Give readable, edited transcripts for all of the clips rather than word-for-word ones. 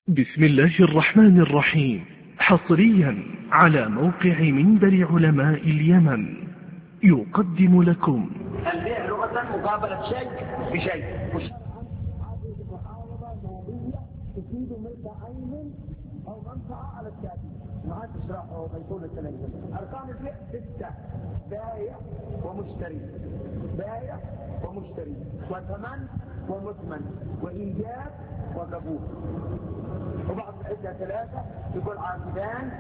بسم الله الرحمن الرحيم. حصريا على موقع منبر علماء اليمن يقدم لكم البيع لغة مقابلة شيء بشيء، تفيد ملك عين أو منفعة على التأكيد. ما تشرحه بيقول التلميذ. أركان البيع 6: بائع ومشتري، بائع ومشتري، وثمن ومثمن، وإيجاب وقبول. وبعض العدة 3 يقول عاقدان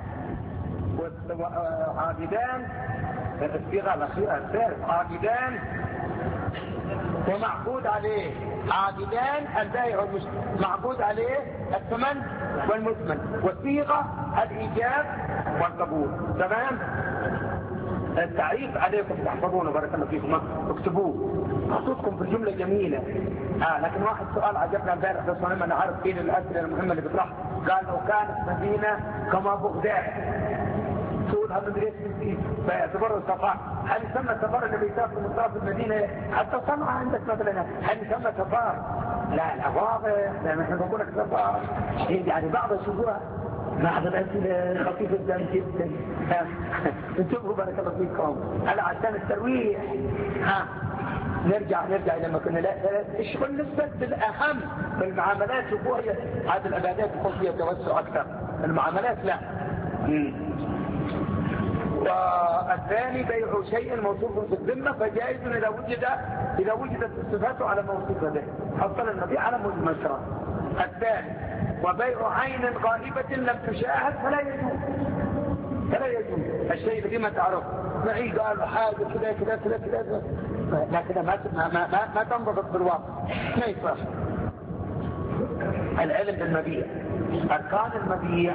وعاقدان، الصيغة الأخيرة الثالث عاقدان ومعقود عليه. عاقدان البائع والمشتري، معقود عليه الثمن والمثمن، والصيغة الإيجاب والقبول. تمام؟ التعريف عليكم تحفظونه، بارك الله فيكم، اكتبوه، محطوطكم في الجملة جميلة. لكن واحد سؤال عجبنا امبارح، بس انا عارف فين الأسئلة المهمة اللي بيطرحها. قال لو كانت مدينة كما بغداد تقولها مدرسة مسكين فيعتبروا سفر، هل يسمى سفر اللي بيسافر من طرف المدينة حتى صنعاء عندك مثلا، هل يسمى سفر؟ لا واضح، لأن احنا بقول لك سفر يعني بعض يشوفوها بعض الأسئلة خفيفة جدا. انتبهوا بارك الله فيكم، هلا عشان الترويح. نرجع لما كنا الشغل نسبة الأهم في المعاملات. شوفوا هذه العبادات يكون فيها توسع أكثر، المعاملات لا. والثاني بيع شيء موصوف في الذمة فجائز إذا وجدت الصفات على موصوف به، حصل المبيع على مشروع. الثاني وبيع عين غائبة لم تشاهد فلا يجوز الشيء الذي ما تعرف. معي قالوا حاجة كذا لكن ما تنضبط بالواقع، ما يصح. العلم بالمبيع. أركان المبيع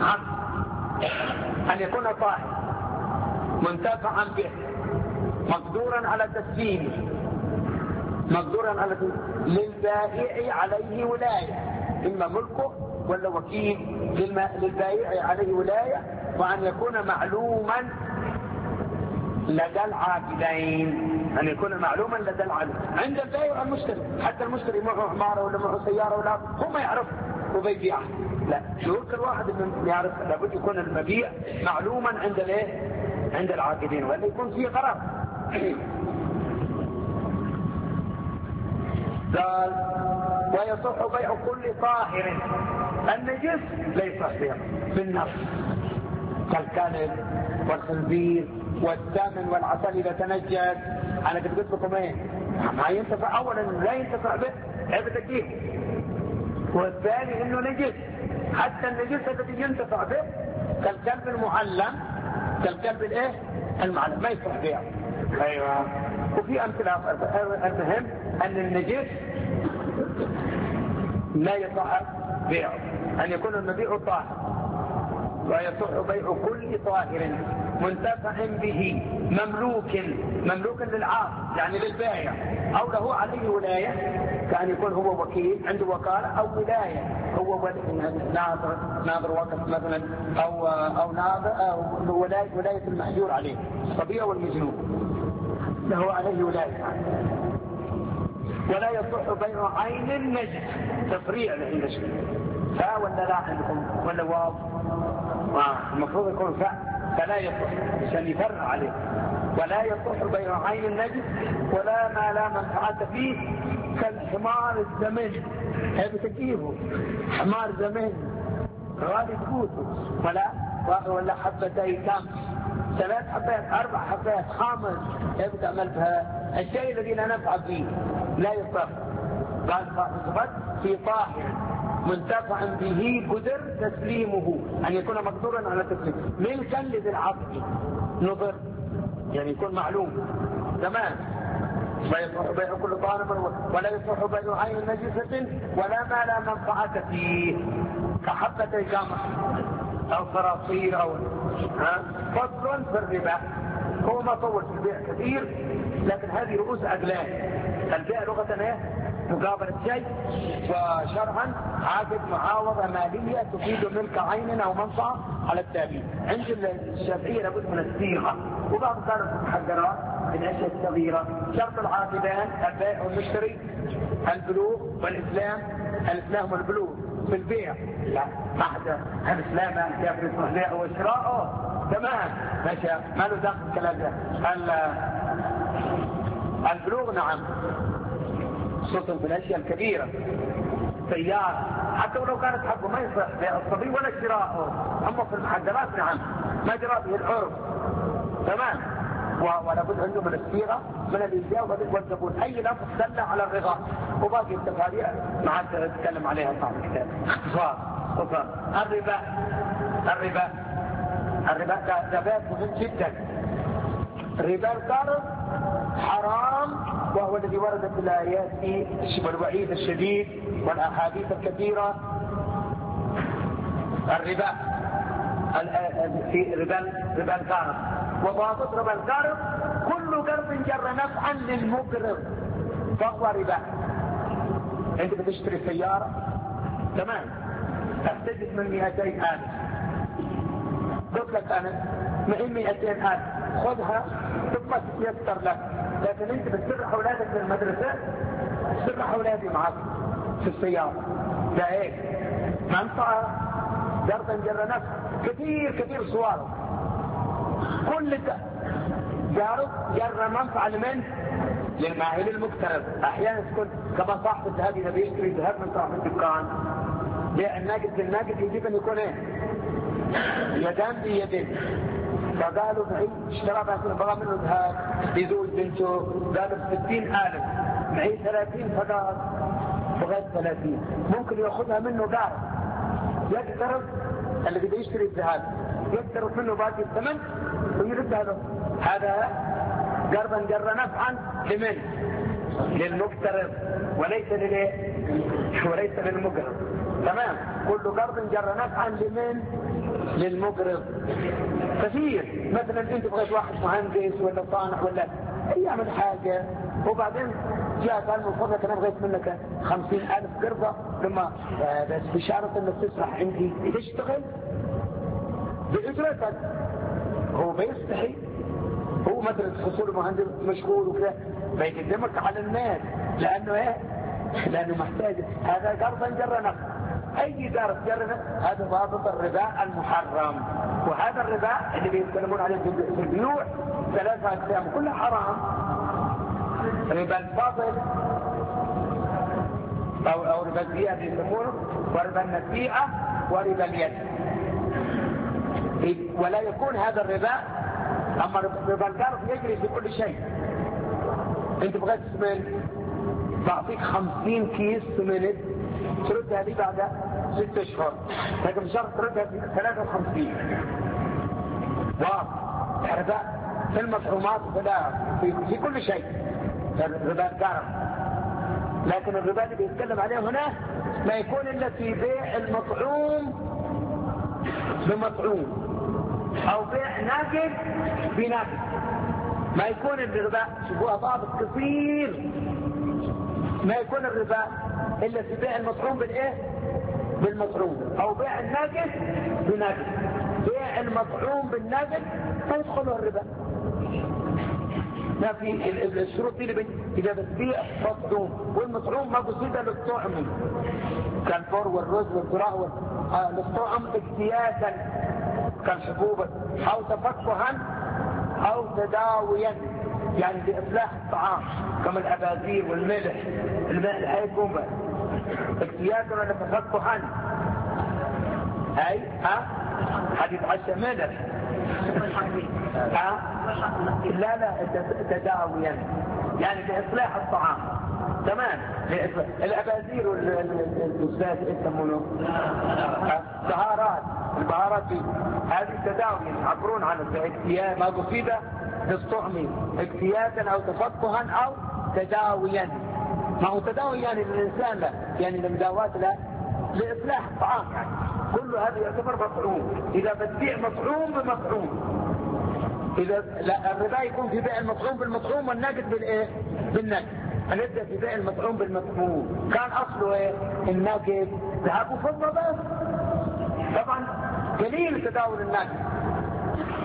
أن يكون طاهر منتفعا به، مقدورا على تسليمه، للبائع عليه ولاية، إما ملكه ولا وكيل للبائع عليه ولاية، وأن يكون معلوما لدى العاقلين، أن يكون معلوما لدى العاقلين عند البائع والمشتري. حتى المشتري معه عمارة ولا معه سيارة ولا هو ما يعرف وبيبيعها، لا، شعور كل واحد من يعرف. لابد يكون المبيع معلوما عند العاقلين، ولا يكون فيه غرض. قال ويصح بيع كل طاهر. النجس لا يصح بيعه بالنفس، كالكلب والخنزير والثامن والعسل إذا تنجس. أنا قلت لكم ما ينتفع. أولا لا ينتفع به عيب تكييف، والثاني إنه نجس. حتى النجس الذي ينتفع به كالكلب المعلم، كالكلب المعلم ما يصح بيعه. أيوة. وفي أمثلة. المهم أن النجس لا يصح بيعه، أن يكون المبيع طاهر. ويصح بيع كل طاهر منتفع به مملوك للعاقل يعني للبائع، أو له عليه ولاية، كأن يكون هو وكيل عنده وكالة، أو ولاية هو ناظر وقف مثلا، أو ناظر، أو ولاية المحجور عليه الصبي والمجنون له عليه ولاية. ولا يصح بيع عين النجس، تفريع للنجس. ولا لا عندكم ولا واو؟ المفروض يكون فلا يصح عشان يفرع عليه. ولا يصح بيع عين النجس ولا ما لا منفعة فيه، كالحمار الزمن، هذا تجيبه حمار زمن غالي تقوته، ولا حبتي كم 3 حبات 4 حبات 5 يبدأ ملفها. الشيء الذي لا نفع فيه لا يصح. قال صفت في طاهر منتفع به قدر تسليمه، أن يكون مقدورا على تسليمه، ملكا لذي العقل نظر، يعني يكون معلوم. تمام. لا يصح بيع كل طالب، ولا يصح بيع عين نجسة ولا ما لا منفعة فيه، كحبة جمع أو صراصير أو فصل في الربا. هو ما طول في البيع كثير، لكن هذه رؤوس أقلام. البيع لغة مقابلة شيء، وشرعا عقد معاوضة مالية تفيد ملك عين أو منفعة على التابعين. عند الشافعية لابد من الصيغة، وبعض كانت محجرات بالأشياء الصغيرة. شرط العاقدان البائع والمشتري البلوغ والإسلام، الإسلام والبلوغ، في البيع. لا ما حدا الإسلام كيف يصلح بيعه وشراءه تمام ماشي ما له دخل الكلام ده. البلوغ نعم خصوصا في الأشياء الكبيرة سيارة حتى ولو كانت حقه ما يصح بيع الصبي ولا شراءه. أما في المحجرات نعم ما جرى به العرف تمام. ولا بد عنده من الصيغة من الإنجاب والزبون أي لفظ دل على الرضا وباقي التفاريع ما عاد نتكلم عليها صاحب الكتاب. اختصار الربا ده باب مهم جدا. ربا القرض حرام وهو الذي وردت الآيات والوعيد الشديد والأحاديث الكثيرة. الربا في ربا القرض وضابط ربا القرض كل قرض جر نفعا للمقرض فهو ربا. انت بتشتري سيارة تمام تحتاج من 200,000 قلت لك انا معي 200,000 خذها ثم تتيسر لك. لكن انت بتسرح اولادك للمدرسة تسرح اولادي معك في السيارة ده ايه منفعة قرضا جر نفع كثير صور كل جارب جر منفعة لمن؟ للماهل المقترض. احيانا تكون كما صاحب الذهب اذا بيشتري ذهب من صاحب الدكان بيع الناقد بالناقد يجب ان يكون ايه؟ يدان بيدين. فقالوا معي اشترى بقى منه ذهب يزوج بنته قالوا ب60,000 معي 30 فقط بغير 30 ممكن ياخذها منه قارب يقترض اللي بده يشتري الذهب يقترض منه باقي الثمن ويردها له. هذا قرضا جر نفعا لمن؟ للمقترض وليس للمقرض تمام. كل قرض جر نفعا لمن؟ للمقرض. كثير مثلا انت بغيت واحد مهندس ولا صانع ولا يعمل حاجة وبعدين جاء قال من فضلك انا بغيت منك 50,000 قرضة لما بس بشارة انك تسرح عندي تشتغل بإجرتك. هو بيستحي هو مثلا حصول مهندس مشغول وكذا بيقدمك على الناس لانه ايه؟ لانه محتاج. هذا قرضا جر نفع. اي قرض جر نفع هذا ضابط الربا المحرم. وهذا الربا اللي بيتكلمون عليه في البيوع 3 أقسام كلها حرام. ربا الفاضل او ربا الزيادة يسمونه وربا النسيئة وربا اليد. ولا يكون هذا الربا اما ربا القرض يجري في كل شيء. انت بغيت سمنت بعطيك 50 كيس سمنت تردها لي بعد 6 اشهر لكن شهر تردها 53 ربا في المطعومات في كل شيء ربا القرض. لكن الربا اللي بيتكلم عليه هنا لا يكون الا في بيع المطعوم بمطعوم او بيع ناقد بناقد. ما يكون الربا شوفوها ضابط كثير ما يكون الربا الا في بيع المطعوم بالايه؟ بالمطعوم او بيع الناقد بناقد. بيع المطعوم بالناقد ما يدخله الربا. ما في الشروط دي اذا بتبيع مطعوم والمطعوم ما بصير للطعم كالفور والرز والذراع للطعم اجتيازا كالحبوب او تفكها او تداويا يعني باصلاح الطعام كما الابازير والملح الملح هيكون اجتيازا ولا تفكها اي حد يتعشى ملح لا تداويا يعني باصلاح الطعام تمام. الابازير والزيت يسمونه البهارات هذه تداوي يعبرون عن اجتياز ما قصيده للطعم اجتيازا او تفقها او تداويا. ما هو تداوي يعني للانسان لا يعني لمداوات لا لاصلاح الطعام يعني كل هذا يعتبر مطعوم. اذا بتبيع مطعوم بمطعوم اذا لا الربا يكون في بيع المطعوم بالمطعوم والناقد بالايه؟ بالناقد. هنبدا في بيع المطعوم بالمطعوم. كان اصله ايه؟ الناقد ذهب وفضه بس. طبعا قليل تداول الناقد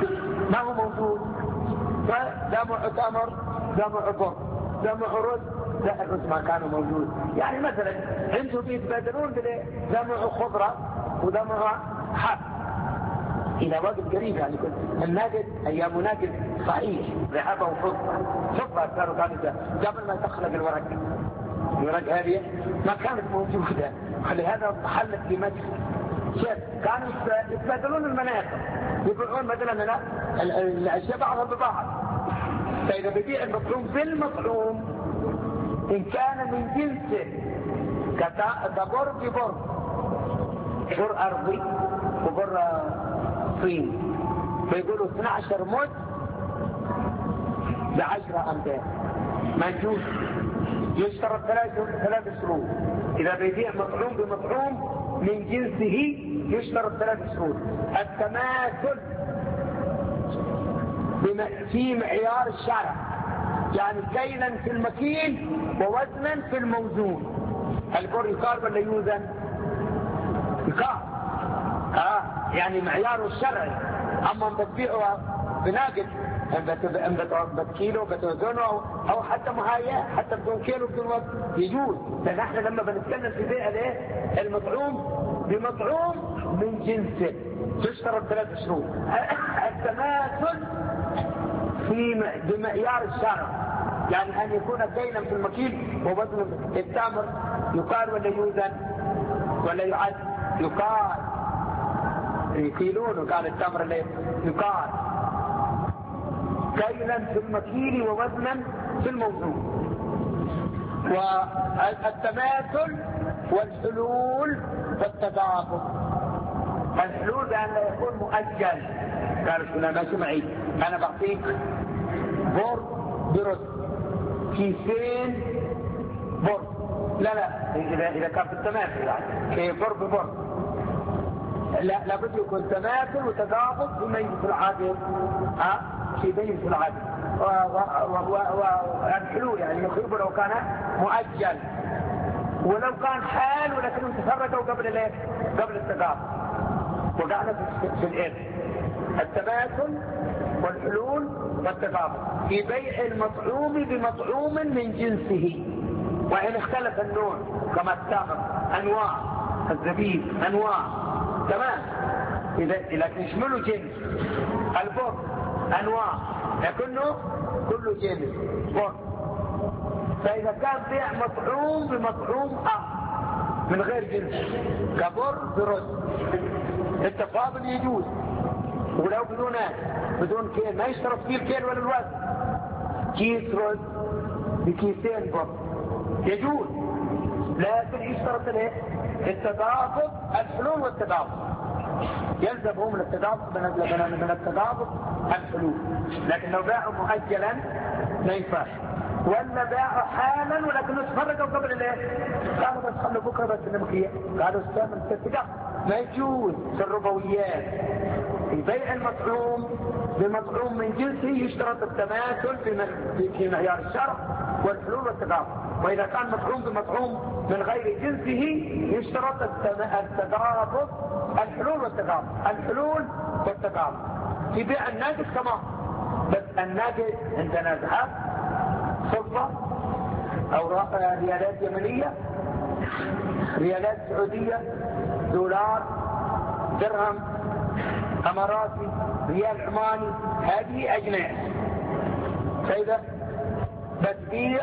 ما هو موجود. فده معه تمر ده معه بر ده معه رز لا الرز ما كان موجود. يعني مثلا انتم بيتبادلون بجمع خضرة وجمع حب إلى وقت قريب. يعني كنت الناقد أيام ناقد صحيح ذهب وفضة كانوا قبل ما تخلق الورق هذه ما كانت موجودة، ولهذا محلت في مصر شيء كانوا يتبادلون المناطق، يبيعون مثلا الأشياء بعضها ببعض. فإذا بيبيع المطعوم بالمطعوم إن كان من جنسه كبر ببر، بر أرضي وبر صين، فيقولوا 12 مد ب10 أمتار منجوز، يشترط 3 شروط. إذا بيبيع مطعوم بمطعوم من جنسه يشترط 3 شروط: التماثل في معيار الشرع، يعني كيلا في المكيل ووزنا في الموزون. البر يقال ولا يوزن؟ يقال. يعني معياره الشرعي. اما بتبيعه بناقد بكيلو بتوزنه او حتى مهاية، حتى بدون كيلو بدون وزن يجوز. لان احنا لما بنتكلم في بيع المطعوم بمطعوم من جنسه تشترط 3 شروط: التماثل بمعيار الشرع، يعني ان يكون كيلا في المكيل ووزن. التمر يقال ولا يوزن ولا يعد؟ يقال. يكيلون وقال التمر اللي يقال كيلا في المكيل ووزنا في الموزون. والتماثل والحلول والتضافر. الحلول بأن لا يكون مؤجل. قالوا كنا ماشي معي أنا بعطيك بر برز كيسين بر، لا إذا كان في التماثل يعني بر ببر، لا لابد يكون تماثل وتضافر فيما يجب في العادل. في بين في العادل. والحلول يعني يخيب لو كان مؤجل، ولو كان حال ولكنهم تفرقوا قبل التضافر وقعنا في الإرث. التماثل والحلول والتضافر في بيع المطعوم بمطعوم من جنسه، وإن اختلف النوع كما التمر أنواع، الزبيب أنواع، تمام. إذا يشملوا جنس. البر أنواع لكنه كله جنس بر. فإذا كان بيع مطعوم بمطعوم من غير جنس كبر برز التفاضل يجوز، ولو بدون كيل، ما يشترط فيه الكيل ولا الوزن. كيس رز بكيسين بر يجوز، لكن يشترط التضافر. الحلول والتضافر يلزمهم من التضافر من التضافر الحلول. لكن لو باعوا مؤجلا ما ينفعش، ولا باعوا حالا ولكن تفرقوا قبل قالوا بس خلوا بكره بس النمكيه، قالوا استعمل التتقى، ما يجوز. في الربويات في بيع المطعوم بمطعوم من جنسه يشترط التماثل في معيار الشرع والحلول والتضافر. وإذا كان مطعوم بمطعوم من غير جنسه يشترط التضافر. الحلول والتضافر. الحلول والتضافر في بيع الناقد كمان، بس الناقد عندنا ذهب فضة أو ريالات يمنية، ريالات سعودية، دولار، درهم اماراتي، ريال عماني، هذه اجناس. فاذا بتبيع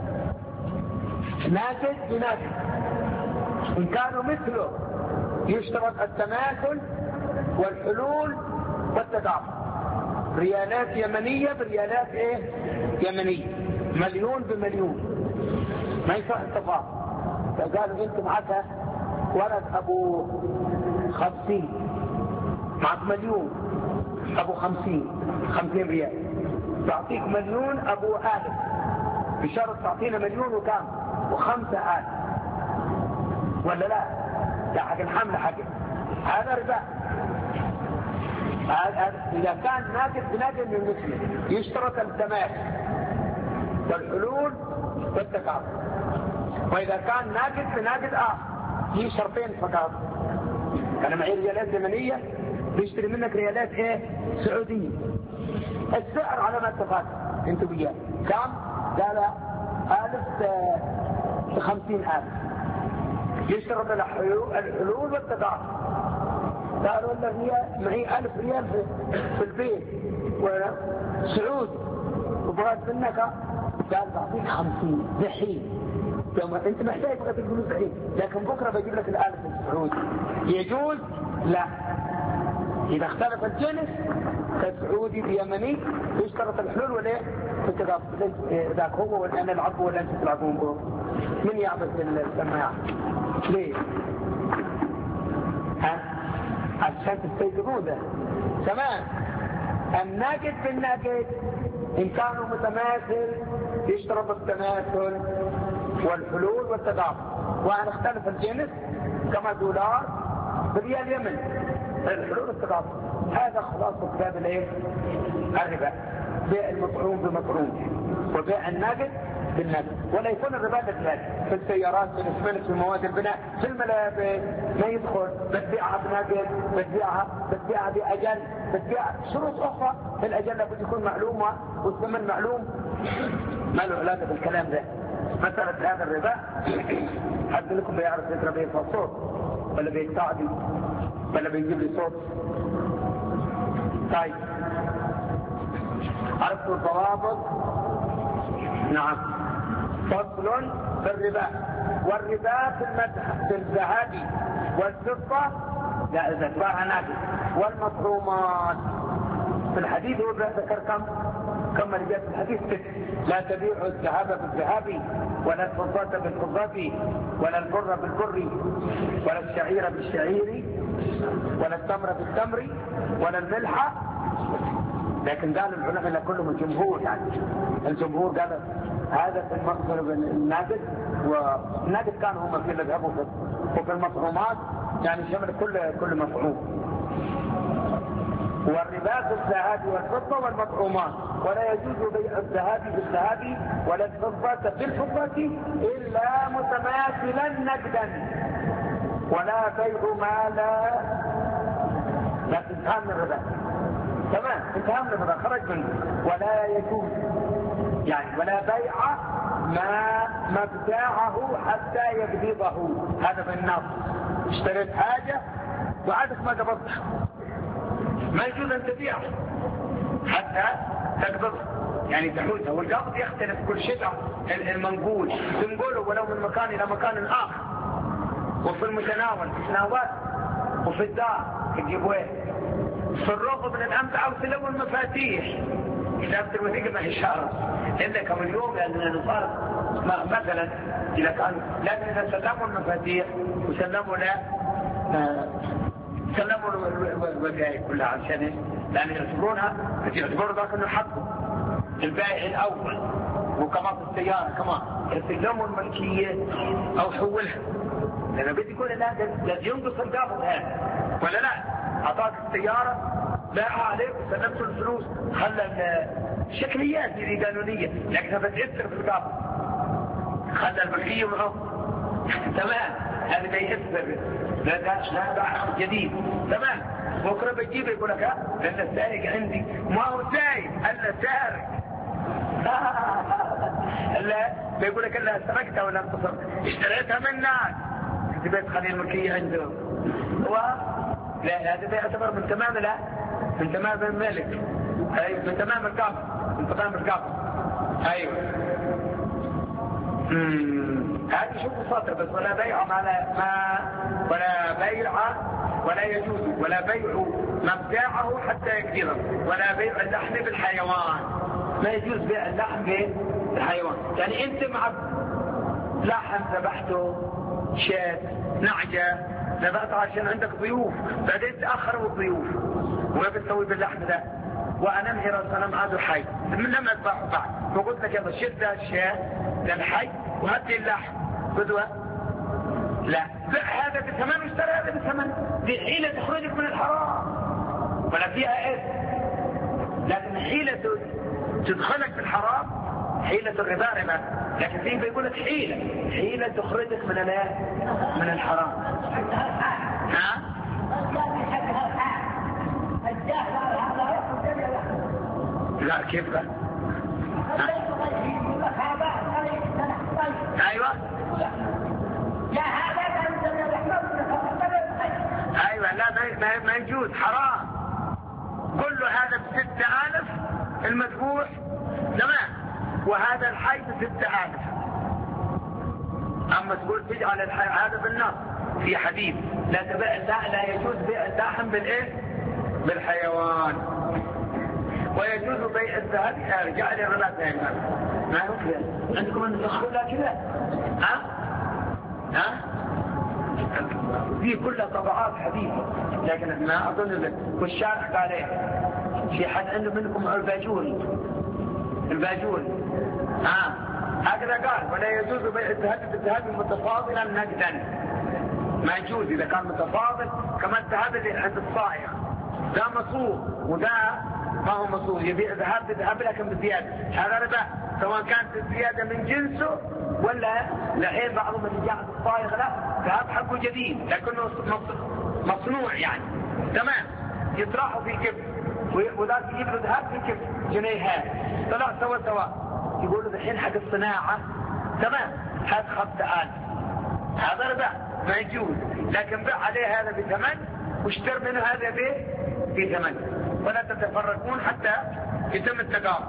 ناقد بناقد ان كانوا مثله يشترط التماثل والحلول والتضافر. ريالات يمنية بريالات يمنية، مليون بمليون، ما ينفع التفاضل. فقالوا انت معك ولد ابو 50 معك مليون ابو 50 ريال، تعطيك مليون ابو 1000 بشرط تعطينا مليون وكام و5000 ولا لا حق الحمل حق هذا ربا. اذا كان ناقد بناقد من مثله يشترط التماثل والحلول والتكافؤ. واذا كان ناقد بناقد في شرطين فقط. انا معي ريالات يمنيه بيشتري منك ريالات سعوديه، السعر على ما اتفقنا انتوا وياه كم؟ قال ألف ب50,000 يشترط الحلول والتضاعف. قالوا له معي 1000 ريال في البيت وسعود وبغيت منك، قال بعطيك 50 الحين، انت محتاج تبغى الفلوس الحين، لكن بكره بجيب لك ال1000 السعودي. يجوز؟ لا. اذا اختلف الجنس كالسعودي بيمني يشترط الحلول ولا ذاك هو ولا انا العب ولا انت تلعبون به؟ من يعبث بالسماعه؟ ليه؟ عشان تستيقظوا ده. تمام. الناقد بالناقد إن كانوا متماثل يشترط التماثل والحلول والتضاعف، وأن اختلف الجنس كما دولار بريال يمن الحلول والتضاعف. هذا خلاصة كتاب الربا، بيع المطعوم بمطعوم وبيع الناقد بالناقد. ولا يكون الربا مثل في السيارات، في الاسمنت، في مواد البناء، في الملابس ما يدخل بتبيعها بناقد، بتبيعها بأجل، بتبيع شروط أخرى في الأجل لابد يكون معلومة والثمن معلوم. ما له علاقة بالكلام ده. مسألة هذا الربا حد لكم بيعرف يقرأ بيرفع صوت ولا بيستعدي ولا بيجيب لي صوت؟ طيب عرفتوا الضوابط؟ نعم. فصل في الربا. والربا في الذهب والفضة لا إذا اتباع ناقص والمطعومات. في الحديث هو ذكر كم رجال في الحديث 6. لا تبيعوا الذهب بالذهب ولا الفضة بالفضة ولا البر بالبر ولا الشعير بالشعير ولا التمر بالتمر ولا الملح. لكن قال العلماء كلهم الجمهور، يعني الجمهور قال هذا في المصدر الناقد، والناقد كانوا هم في الذهب وفي المطعومات، يعني شمل كل مطعوم. والربا في الذهب والفضة والمطعومات. ولا يجوز بيع الذهب بالذهب ولا الفضة بالفضة إلا متماثلا نقدا، ولا بيع ما لا انتهى من الربا. تمام، انتهى من الربا، خرج منه. ولا يجوز يعني ولا بيع ما مبتاعه حتى يقبضه. هذا بالنص. اشتريت حاجة وعادك ما قبضتها، ما يجوز ان تبيعه حتى تقبضه، يعني تحوزها. والقبض يختلف كل شيء. المنقول تنقله ولو من مكان الى مكان اخر، وفي المتناول في الناوات، وفي الدار تجيبوه، في الرغب من الامتعه وسلو المفاتيح. كتابة الوثيقة ما هي شارة إلا كم اليوم، لأننا نصارف مثلا إذا كان، لكن إذا سلموا المفاتيح وسلموا له سلموا الوثائق كلها عشان لأن يعتبرون ذاك أنه حقه البائع الأول. وكما في السيارة كمان يسلموا الملكية أو حولها، لأنه بدي يكون لازم ينقص القابض هذا ولا لا. أعطاك السيارة باعها عليك وسلمت الفلوس، خلى الشكليات دي قانونية، لكنها بتأثر في القابض، خلى الملكية معه. تمام، هذا بيأثر. لا باع جديد. تمام. بكره بيجيب يقول لك لأن السائق عندي ما هو سائق الا سارق. لا بيقول لك الا سرقتها ولا انتصرت، اشتريتها من ناس انت بيت خلي الملكيه عندهم. لا هذا يعتبر من تمام من تمام الملك، ايوه من تمام القبض، من تمام القبض. ايوه هذه شوف السطر بس. ولا بيع ولا بيع ولا يجوز ولا بيع مبتاعه حتى يقدره، ولا بيع اللحم بالحيوان. ما يجوز بيع اللحم بالحيوان، يعني انت مع لحم ذبحته، شاة، نعجة ذبحته عشان عندك ضيوف، بعدين تأخروا الضيوف وما بتسوي باللحم ده، وانا انهي انا عاد حي من لما اذبحه بعد، فقلت لك يلا شد الشاة للحي وهدي اللحم بدوه. لا هذا بثمن واشترى هذا بثمن، دي حيلة تخرجك من الحرام ولا فيها اثم. لكن حيلة تدخلك في الحرام حيلة الربا ربا، لكن فيه بيقول لك حيلة تخرجك من الحرام. ها؟ لا كيف بقى؟ ما يجوز، حرام. كل هذا ب6,000 المذبوح، تمام، وهذا الحي ب6,000. اما تقول تجعل الحي هذا بالنص في حديث لا يجوز بيع اللحم بالحيوان، ويجوز بيع الذهب. ارجع لي الربا ما هو كذا عندكم النسخ كلها كذا؟ ها دي كلها طبعات حديثة، لكن ما اظن والشارع قال ايه؟ في حد عنده منكم الباجوري هكذا قال: ولا يجوز بيع الذهب بالذهب متفاضلا نقدا. ما يجوز اذا كان متفاضل، كما الذهب اللي عند الصائغ ده مصروف وده ما هو مصروف، يبيع ذهب بذهب لكن بزياده، هذا ربا، سواء كانت الزياده من جنسه ولا لحين بعضهم اللي جاء الصائغ لا ذهب حقه جديد لكنه مصنوع يعني، تمام، يطرحه في كف وذاك يجيب له ذهب في كف جنيهات، طلع سوا يقولوا الحين حق الصناعه تمام هذا 5,000، هذا ربا ما يجوز، لكن بيع عليه هذا بثمن واشتر منه هذا بثمن، ولا تتفرقون حتى يتم التقارب.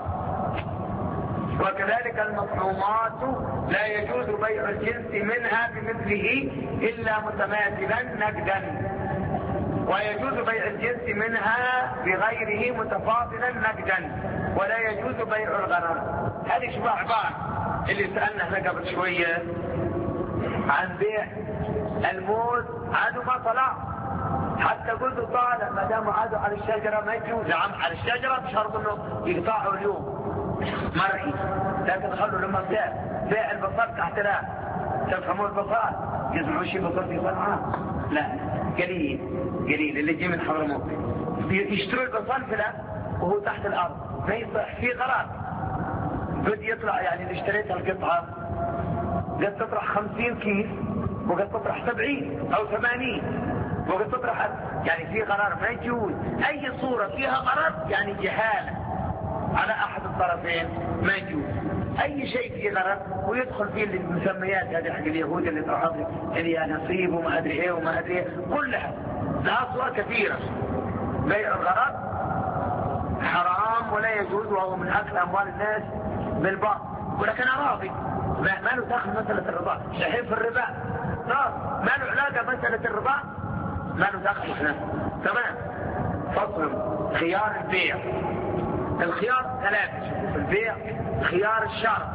وكذلك المطعومات لا يجوز بيع الجنس منها بمثله إلا متماثلا نقدا، ويجوز بيع الجنس منها بغيره متفاضلا نقدا، ولا يجوز بيع الغرر. هذه شبه عبارة اللي سألنا احنا قبل شوية عن بيع الموز، عادوا ما طلع حتى قلت طالع ما دام عادوا على الشجرة ما يجوز. نعم على الشجرة بشرط انه يقطعوا اليوم مرئي، لكن خلوا لما بيع البصل تحت لا تفهموا البصل يزرعوا شيء بصل في صنعاء لا قليل اللي يجي من حضرموت يشتروا البصل فلا وهو تحت الارض ما يصح في غرض بد يطلع. يعني اللي اشتريتها القطعة قد تطرح 50 كيس وقد تطرح 70 او 80 وقد تطرح، يعني في قرار ما يجوز. اي صورة فيها قرار يعني جهالة على احد الطرفين ما يجوز. اي شيء فيه غرض ويدخل فيه المسميات هذه حق اليهود اللي تحط اللي نصيب وما ادري ايه وما ادري ايه، كلها لها صور كثيرة. بيع الغرض حرام ولا يجوز، وهو من اكل اموال الناس بالباطل. ولكن انا راضي ما له دخل مسألة الربا الحين في الربا، ما له علاقة مسألة الربا، ما له دخل احنا، تمام. فصل خيار البيع. الخيار 3 في البيع: خيار الشرط،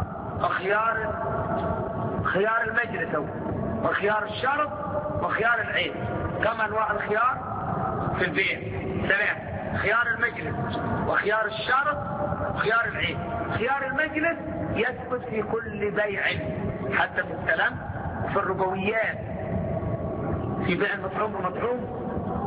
خيار المجلس، وخيار الشرط، وخيار العين. كم انواع الخيار في البيع؟ 3: خيار المجلس، وخيار الشرط، وخيار العين. خيار المجلس يثبت في كل بيع، حتى في السلام، في الربويات، في بيع المطعوم والمطعوم،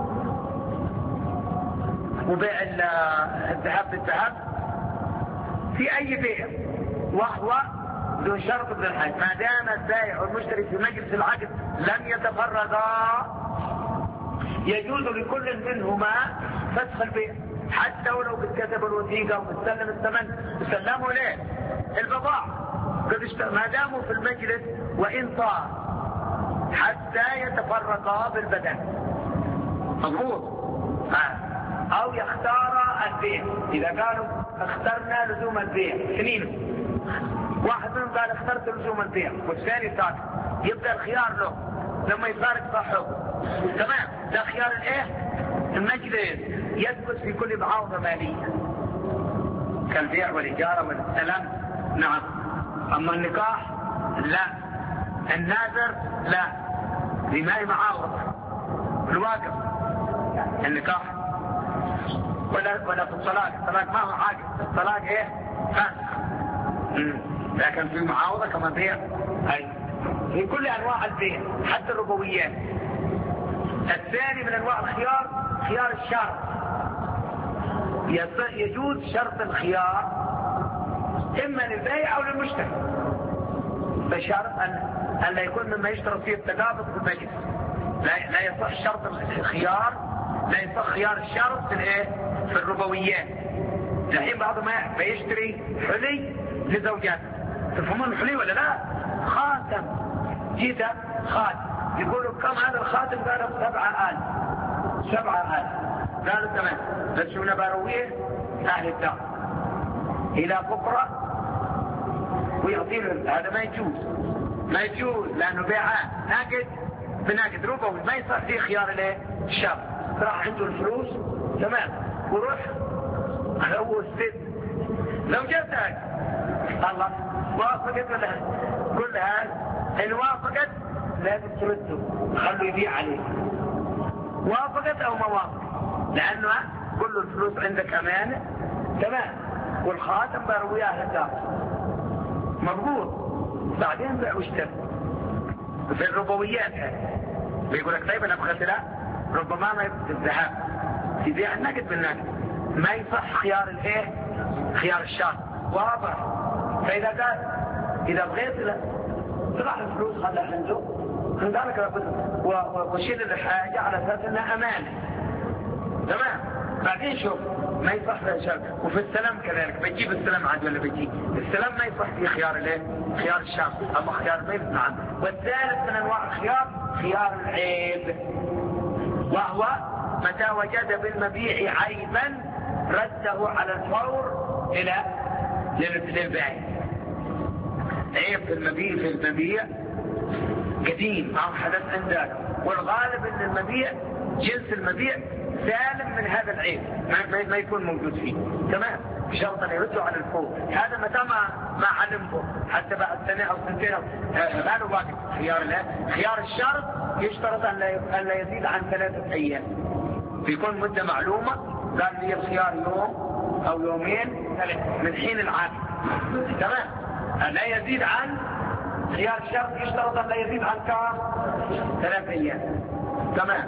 وبيع الذهب بالذهب، في اي بيع، وهو دون شرط ابن الحج ما دام البائع والمشتري في مجلس العقد لم يتفرقا يجوز لكل منهما فسخ البيع، حتى ولو كتب الوثيقه ومستلم الثمن يسلموا له البضاعه ما داموا في المجلس، وان طال حتى يتفرقا بالبدن. مضبوط. او يختار البيع، اذا قالوا اخترنا لزوم البيع سنين، واحد منهم قال اخترت لزوم البيع والثاني ساكت، يبدا الخيار له لما يفارق صاحبه، تمام. ده خيار الايه؟ المجلس يثبت في كل معاوضه ماليه كالبيع والاجاره والسلام. نعم. اما النكاح لا، الناذر لا، لما هي معاوضه الواقف. النكاح ولا في الطلاق ما هو حاجه، الطلاق ايه؟ فاسخ. لكن في معاوضه كما بيع هاي في كل انواع البيع حتى الربويات. الثاني من انواع الخيار خيار الشرط. يجوز شرط الخيار اما للبائع او للمشتري، بشرط ان لا يكون مما يشترط فيه التقابض في المجلس. لا يصح شرط الخيار، لا يصح خيار الشرط في الايه؟ في الربويات. الحين بعض ما يشتري حلي لزوجاته، تفهمون الحلي ولا لا؟ خاتم، جيته خاتم، يقولوا كم هذا الخاتم؟ قالوا 7,000. 7 هذا قالوا تمام، بس شو نبرويه أهل الدار إلى بكرة ويعطيله. هذا ما يجوز لأنه بيعان ناقد بناقد ربوي، ما يصح فيه خيار الشاب. راح عنده الفلوس تمام وروح هو الست لو جاتك الله وافقت ولا كل هذا إن وافقت لازم ترده، خلوا يبيع عليه وافقت أو ما وافقت، لأنه كل الفلوس عندك أمانة تمام، والخاتم بروياه الدار مضبوط. بعدين بيع واشتري في الربويات بيقول لك طيب انا ابغى لا ربما ما الذهب يبيع النقد بالنقد، ما يصح خيار خيار الشارع واضح. فاذا قال اذا بغيت لا طلع الفلوس خلها عنده عندك وشيل الحاجه على اساس انها امانه تمام. بعدين شوف ما يصح له شيء. وفي السلام كذلك بتجيب السلام عاد ولا بتجيب السلام ما يصح فيه خيار خيار الشام اما خيار البيت نعم. والثالث من انواع الخيار خيار العيب، وهو متى وجد بالمبيع عيبا رده على الفور الى للبائع. عيب في المبيع قديم او حدث عندك، والغالب ان المبيع جنس المبيع سالم من هذا العيب ما يكون موجود فيه تمام، بشرط ان يرده على الفور. هذا متى ما علمه حتى بعد سنه او سنتين ما له وقت. خيار الشرط يشترط ان لا يزيد عن 3 ايام، بيكون مده معلومه. قال لي الخيار يوم او يومين من حين العقد تمام، لا يزيد عن خيار الشرط يشترط ان لا يزيد عن 3 ايام تمام.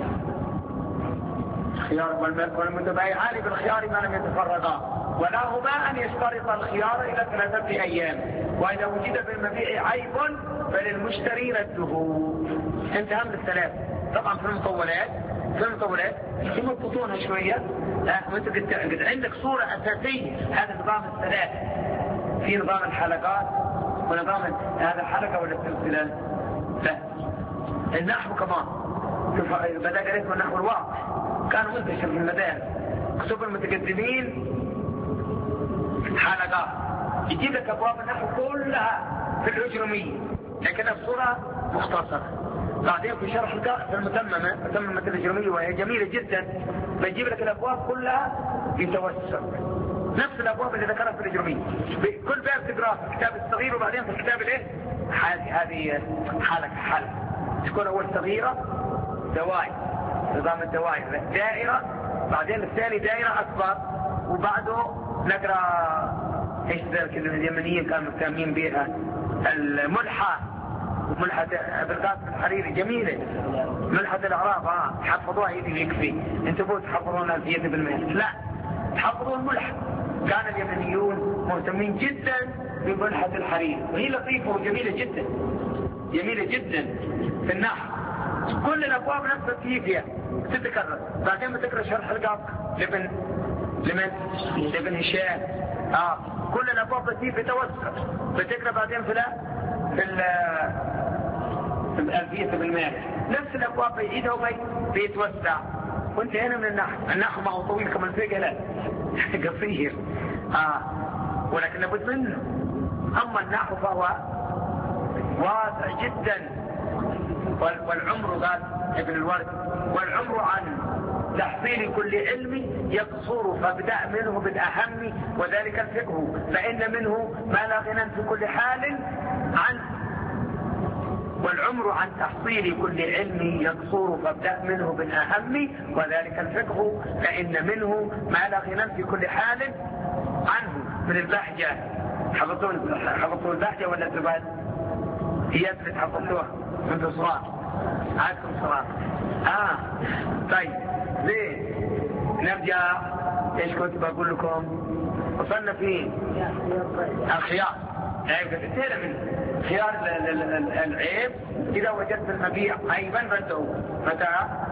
خيار والمتبايعان بالخيار ما لم يتفرقا، ولهما ان يشترط الخيار الى 3 ايام، واذا وجد بالمبيع عيب فللمشتري رده. انتهى من الثلاث. طبعا في المطولات يمططونها شويه وانت قد عندك صوره اساسيه. هذا نظام الثلاث، في نظام الحلقات ونظام هذا الحلقه ولا السلسله. لا النحو كمان بدا قريت النحو الواقع كان منتشر في المدارس، كتب المتقدمين حلقات يجيب لك ابواب النحو كلها في الأجرمية لكنها بصورة مختصرة. بعدين في شرح في متممة الأجرمية وهي جميلة جدا بيجيب لك الابواب كلها بتوسع، نفس الابواب اللي ذكرها في الأجرمية. كل باب تقراه في الكتاب الصغير وبعدين في الكتاب هذه حلقة تكون اول صغيرة دوائر، نظام الدوائر دائرة، بعدين الثاني دائرة أكبر، وبعده نقرأ ايش ذلك اليمنيين كانوا مهتمين بها الملحة ابن القاسم الحريري جميلة، ملحة الأعراب تحفظوها يكفي. انتوا بقوا تحفظون الفية بالمهل، لا تحفظون الملحة. كان اليمنيون مهتمين جدا بملحة الحريري وهي لطيفة وجميلة جدا في النحو. كل الابواب نفسها فيها تتكرر. بعدين بتقرا شرح القاف لابن هشام كل الابواب بتوسع بتقرا. بعدين في الألفية بالمال نفس الابواب بيعيدها وبيتوسع. وانت هنا من النحو ما هو طويل كما الفقه، لا قصير ولكن لابد منه. اما النحو فهو واسع جدا. والعمر قال ابن الورد والعمر عن تحصيل كل علم يقصر فابدأ منه بالأهم وذلك الفقه، فإن منه ما لا غنى في كل حال عنه. والعمر عن تحصيل كل علم يقصر فابدأ منه بالأهم وذلك الفقه، فإن منه ما لا غنى في كل حال عنه. من البحجة حفظتوا البحجة ولا الزباد؟ هي اللي حفظتوها من الصغار عادكم صغار. طيب ليه نرجع ايش كنت بقول لكم؟ وصلنا في الخيار. انتهينا من خيار العيب. اذا وجدت المبيع عيبا رده متى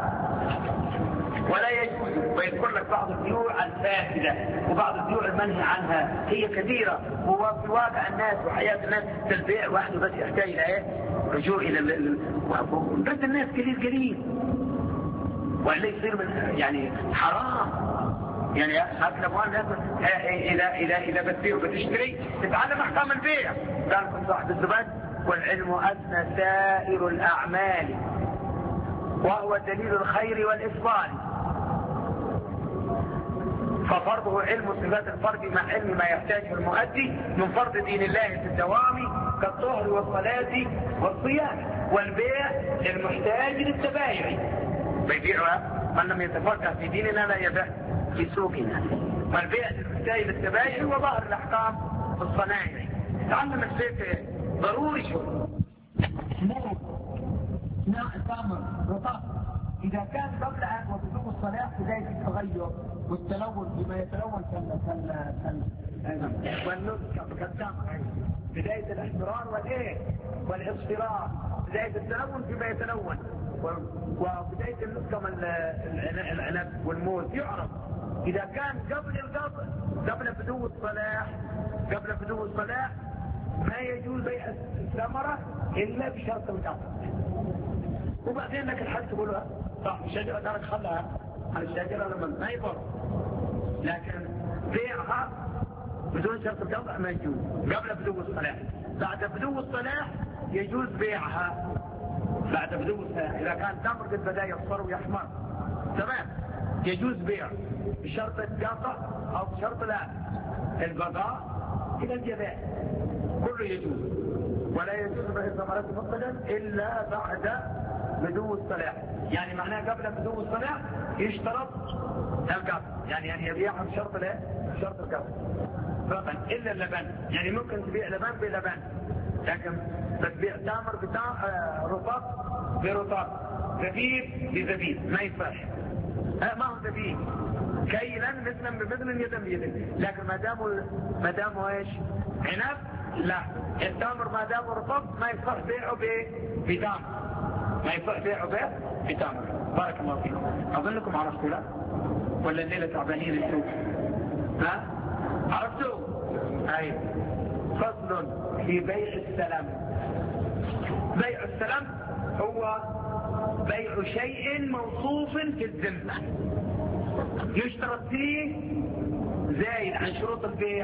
ولا يجوز. ويذكر لك بعض البيوع الفاسدة وبعض البيوع المنهي عنها، هي كثيرة وفي واقع الناس وحياة الناس. البيع وحده بس يحتاج إلى رجوع إلى رد الناس قليل ولا يصير من يعني حرام. يعني هذا الأموال إذا بتبيع وبتشتري تتعلم أحكام البيع. قالكم صاحب الزبد والعلم أدنى سائر الأعمال وهو دليل الخير والإفضال، ففرضه علم صفات الفرد مع علم ما يحتاجه المؤدي من فرض دين الله في الدوام كالطهر والصلاة والصيام. والبيع للمحتاج للتبايع، بيبيعها من لم يتفقه في ديننا لا يبيع في سوقنا. والبيع للمحتاج للتبايع وظهر الأحكام في الصنايع. تعلم الشيء ضروري. شو تمر رطب إذا كان قبل وبدون الصلاة بداية التغير والتلون بما يتلون والنسك كالتمر، بداية الاحمرار والاصفرار، بداية التلون فيما يتلون، وبداية النسك من العنب والموز يعرف. إذا كان قبل بدو الصلاة ما يجوز بيع الثمرة إلا بشرط القبض. وبعدين لك الحد تقولها صح الشجرة ترك خلها على الشجرة لما ما يضر، لكن بيعها بدون شرط القطع ما يجوز قبل بدو الصلاة. بعد بدو الصلاة يجوز بيعها بعد بدو الصلاة. إذا كان تمر قد بدأ يصفر ويحمر تمام يجوز بيع بشرط القطع أو بشرط لا البقاء إلى الجبال كله يجوز. ولا يجوز بيع الثمرات مطلقا إلا بعد بدو الصلاة. يعني معناه قبل بدو الصلاة يشترط القطع، يعني أن يبيعها بشرط لا شرط القطع فقط إلا اللبن. يعني ممكن تبيع لبن بلبن، لكن تبيع تمر رطب برطب، زبيب بزبيب ما يصح. ما هو زبيب كيلا مثلا بمثل يدا بيد، لكن ما دامه ايش عنب لا. التمر ما دامه رطب ما يصح بيعه بتمر، ما يصح بيعه بتمر. بارك الله فيكم. اظنكم عرفتوا لا ولا الليله تعبانين السوق؟ ها عرفتوا؟ اي فصل في بيع السلام. بيع السلام هو بيع شيء موصوف في الذمة يشترط فيه زايد عن شروط البيع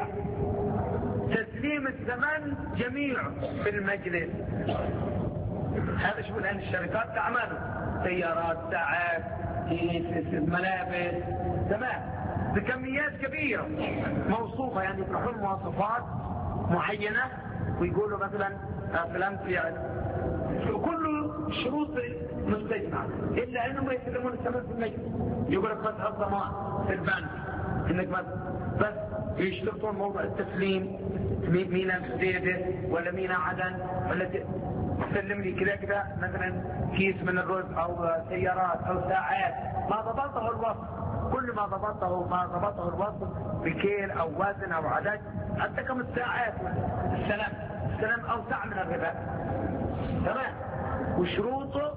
تسليم الثمن جميعه في المجلس. هذا شو الآن الشركات تعمله سيارات ساعات ملابس تمام بكميات كبيرة موصوفة، يعني يطرحون مواصفات معينة ويقولوا مثلا فلان يعني كل شروط مستجمعة إلا أنهم يسلمون الثمن في المجلس. يقول لك بس الضمان في البنك إنك بس يشترطون موضوع التسليم مينا زيادة ولا مينا عدن ولا تسلم لي كذا مثلا كيس من الرز أو سيارات أو ساعات ما ضبطه الوصف. كل ما ضبطه الوصف بكيل أو وزن أو عدد حتى كم الساعات السلام أوسع من الربا تمام. وشروطه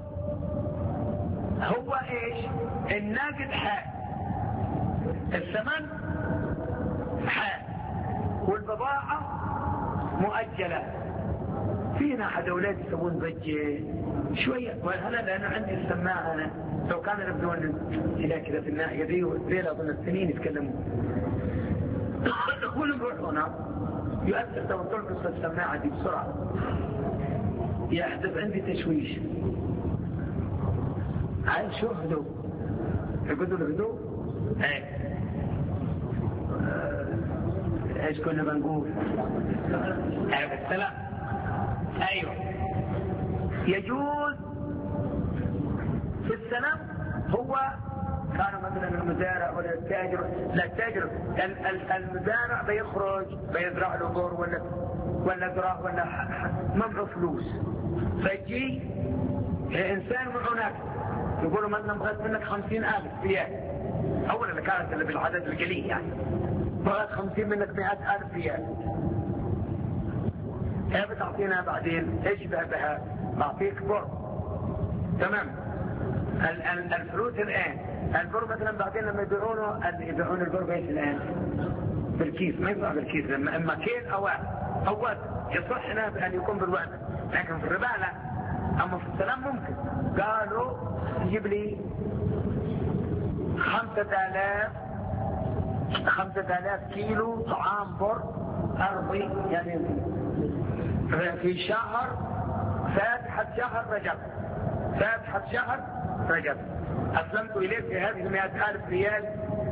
هو ايش؟ الناقد حال، الثمن حال، والبضاعة مؤجلة. فينا احد اولاد يسوون ضجة شوية وهلا لانه عندي السماعة انا لو كانوا يبدون الى كذا في الناحية دي وذيل اظن السنين يتكلمون كلهم يروحوا هنا يؤثر توصل قصة السماعة دي بسرعة يحدث عندي تشويش. عايز شو هدوء يقولوا الهدوء ايش كنا بنقول السلام. ايوه يجوز في السلام. هو كان مثلا المزارع ولا التاجر لا التاجر المزارع بيخرج بيزرع له بور ولا زراع ولا معه فلوس فيجي انسان معه ناس يقولوا مثلا بغيت منك 50,000 ريال. اولا اللي كانت اللي بالعدد القليل يعني بغيت 50 منك 100,000 ريال. كيف تعطينا بعدين؟ ايش بها؟ بعطيك بر تمام. الفلوس الان البر مثلا بعدين لما يبيعون البر بايش الان؟ بالكيس. ما يبقى بالكيس لما اما كيل او يصح هنا بان يكون بالوزن، لكن في الربا لا. اما في السلام ممكن. قالوا يجيب لي 5,000 كيلو طعام بر أرضي، يعني في شهر فاتحة شهر رجب أسلمت إليك في هذه 100,000 ريال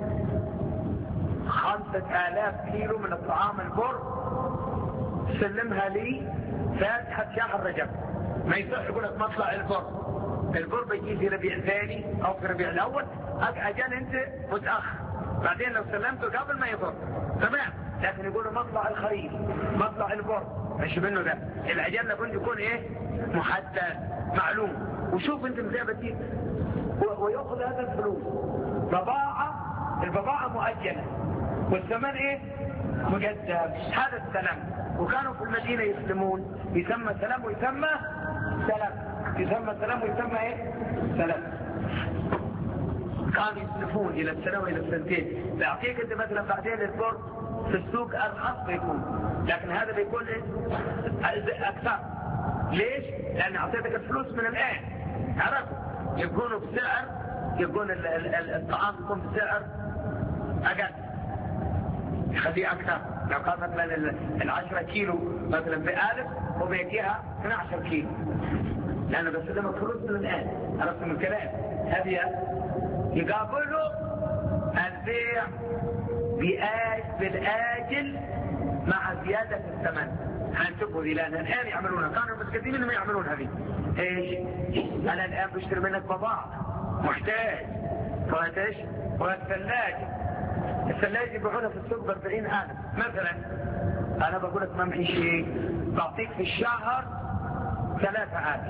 5,000 كيلو من الطعام البر، سلمها لي فاتحة شهر رجب. ما يصح يقول لك مطلع البر بيجي في ربيع الثاني أو في ربيع الأول، أجل أنت متأخر، بعدين لو سلمته قبل ما يضر تمام. لكن يقولوا مطلع الخريف، مطلع البر، مش منه ده. الأجل لابد يكون محدد معلوم. وشوف انت مزايا بتجيب ويأخذ هذا الفلوس البضاعة مؤجلة والثمن مقدم. هذا السلام. وكانوا في المدينة يسلمون، يسمى سلام ويسمى سلام، يسمى سلام ويسمى سلام. كانوا يسلفون إلى السنة وإلى السنتين. بأعطيك انت مثلا بعدين البر في السوق أرخص بيكون، لكن هذا بيكون أكثر. ليش؟ لأن أعطيتك الفلوس من الآن، عرفت؟ يكونوا بسعر، يكون الطعام يكون بسعر أقل، يخليه أكثر. لو كان مثلا 10 كيلو مثلا ب1000 وبيجيها 12 كيلو، لأنه بسلمك فلوس من الآن، عرفت من الكلام؟ هذه يقابله البيع بالآجل مع زيادة الثمن. هنشوفه ذي، لأن الآن يعملونها، كانوا المسكتين اللي ما يعملون هذه. أنا الآن بشتري منك بضاعة محتاج، فهات وهات الثلاجة يبيعونها في السوق ب40,000 مثلا. أنا بقول لك ما معي شيء، بعطيك في الشهر 3,000.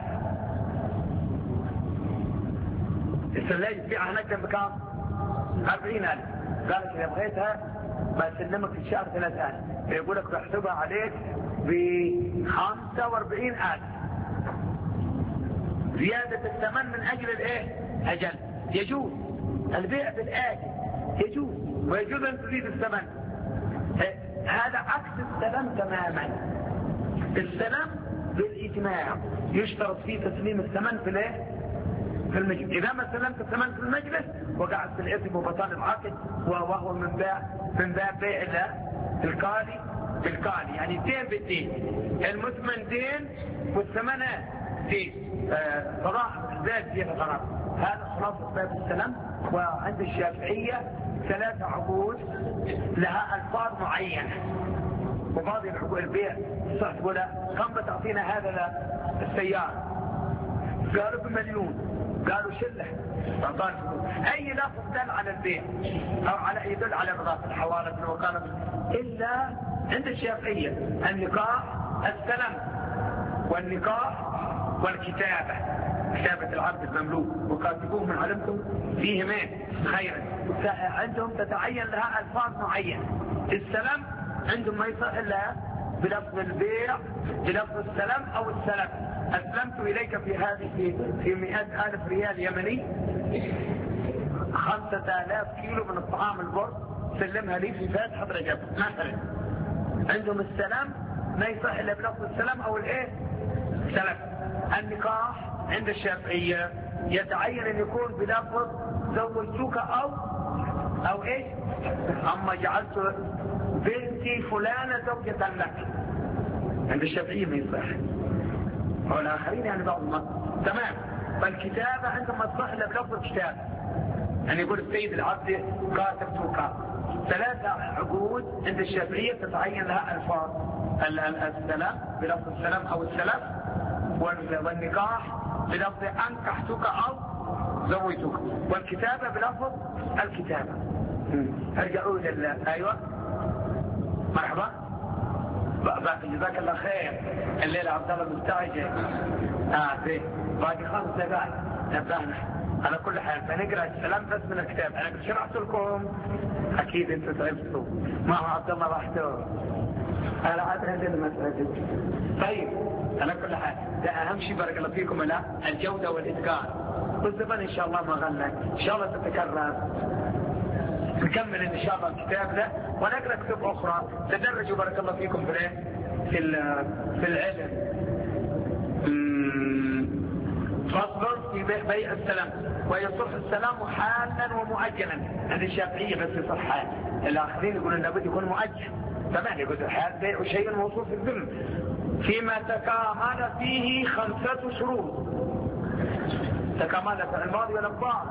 الثلاجة تبيعها هناك بكام؟ 40,000. قالت إذا بغيتها بسلمك في الشهر 3,000. يقول لك بحسبها عليك ب45,000 زيادة الثمن من أجل أجل. يجوز البيع بالآجل، يجوز، ويجوز أن تزيد الثمن. هذا عكس السلام تماما. السلام بالإجماع يشترط فيه تسليم الثمن في المجلس. إذا ما سلمت الثمن في المجلس وقعت في الإثم وبطال العقد، وهو من باب بيع القالي بالقالي، يعني دين بالدين، المثمن دين والثمن دين، صراحة زاد فيها غرض. هذا خلاصة باب السلام. وعند الشافعية 3 عقود لها ألفاظ معينة، وبعض العقود البيع صح تقول كم بتعطينا هذا السيارة؟ قالوا ب1,000,000، قالوا شله. أي لفظ دل على البيع أو على يدل على الرضا، الحوالة وقالوا إلا عند الشافعية النكاح السلام، والنكاح والكتابة، كتابة العبد المملوك، وكاتبوه من علمتم فيه خيرا. عندهم تتعين لها ألفاظ معينة. السلام عندهم ما يصح إلا بلفظ البيع، بلفظ السلام أو السلام. أسلمت إليك في هذه في 100,000 ريال يمني 5,000 كيلو من الطعام البر، سلمها لي في فاتحة رجب مثلا. عندهم السلام ما يصح إلا بلفظ السلام أو سلام. النكاح عند الشافعية يتعين أن يكون بلفظ زوجتك أو أما جعلت بنتي فلانة زوجة لك. عند الشافعية ما يصح، والآخرين يعني بعضهم تمام. فالكتابة عندما تصح إلا بلفظ الكتاب، يعني يقول السيد العبد كاتبتك. 3 عقود عند الشافعية تتعين لها ألفاظ السلام بلفظ السلام أو السلام، والنكاح بلفظ أنكحتك أو زوجتك، والكتابة بلفظ الكتابة. ارجعوا أيوة مرحبا، جزاك الله خير. الليلة عبد الله مستعجل. باقي 5 دقائق نبهنا. على كل حال بنقرأ السلام بس من الكتاب. أنا قد شرحت لكم، أكيد أنتم تعبتوا. ما هو عبد الله راحته، أنا عاد هذه المسألة. طيب على كل حال ده أهم شيء بارك الله فيكم، لا الجودة والإتقان. والزبن إن شاء الله ما غلق، إن شاء الله تتكرر. نكمل إن شاء الله الكتاب ده ونقرأ كتب أخرى. تدرجوا بارك الله فيكم في العلم. فصل في بيع السلام. ويصح السلام حالا ومؤجلا عند الشافعية، بس يصح حال. الآخرين يقولون لابد يكون مؤجل. تمام، يقول الحال بيع شيء موصوف في الذم فيما تكامل فيه 5 شروط. تكامل في الماضي ولا الضارة؟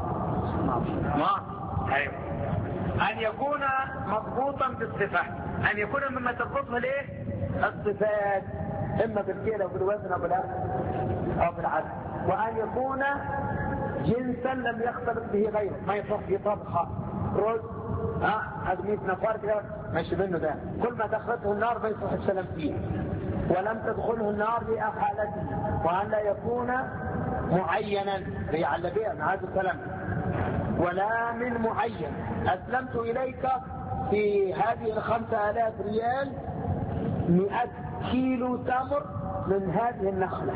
ما أيوه. أن يكون مضبوطا بالصفات، أن يكون مما تضبطه ليه الصفات، إما بالكيل أو بالوزن أو بالأرض أو بالعدد. وأن يكون جنسا لم يختلط به غيره، ما يصح في طبخة رز هذا 100 نفر كده ماشي منه، ده كل ما دخلته النار ما يصح السلام فيه، ولم تدخله النار بأحالته. وأن لا يكون معينا على بيع مع هذا السلام، ولا من معين. أسلمت إليك في هذه 5000 ريال 100 كيلو تمر من هذه النخلة،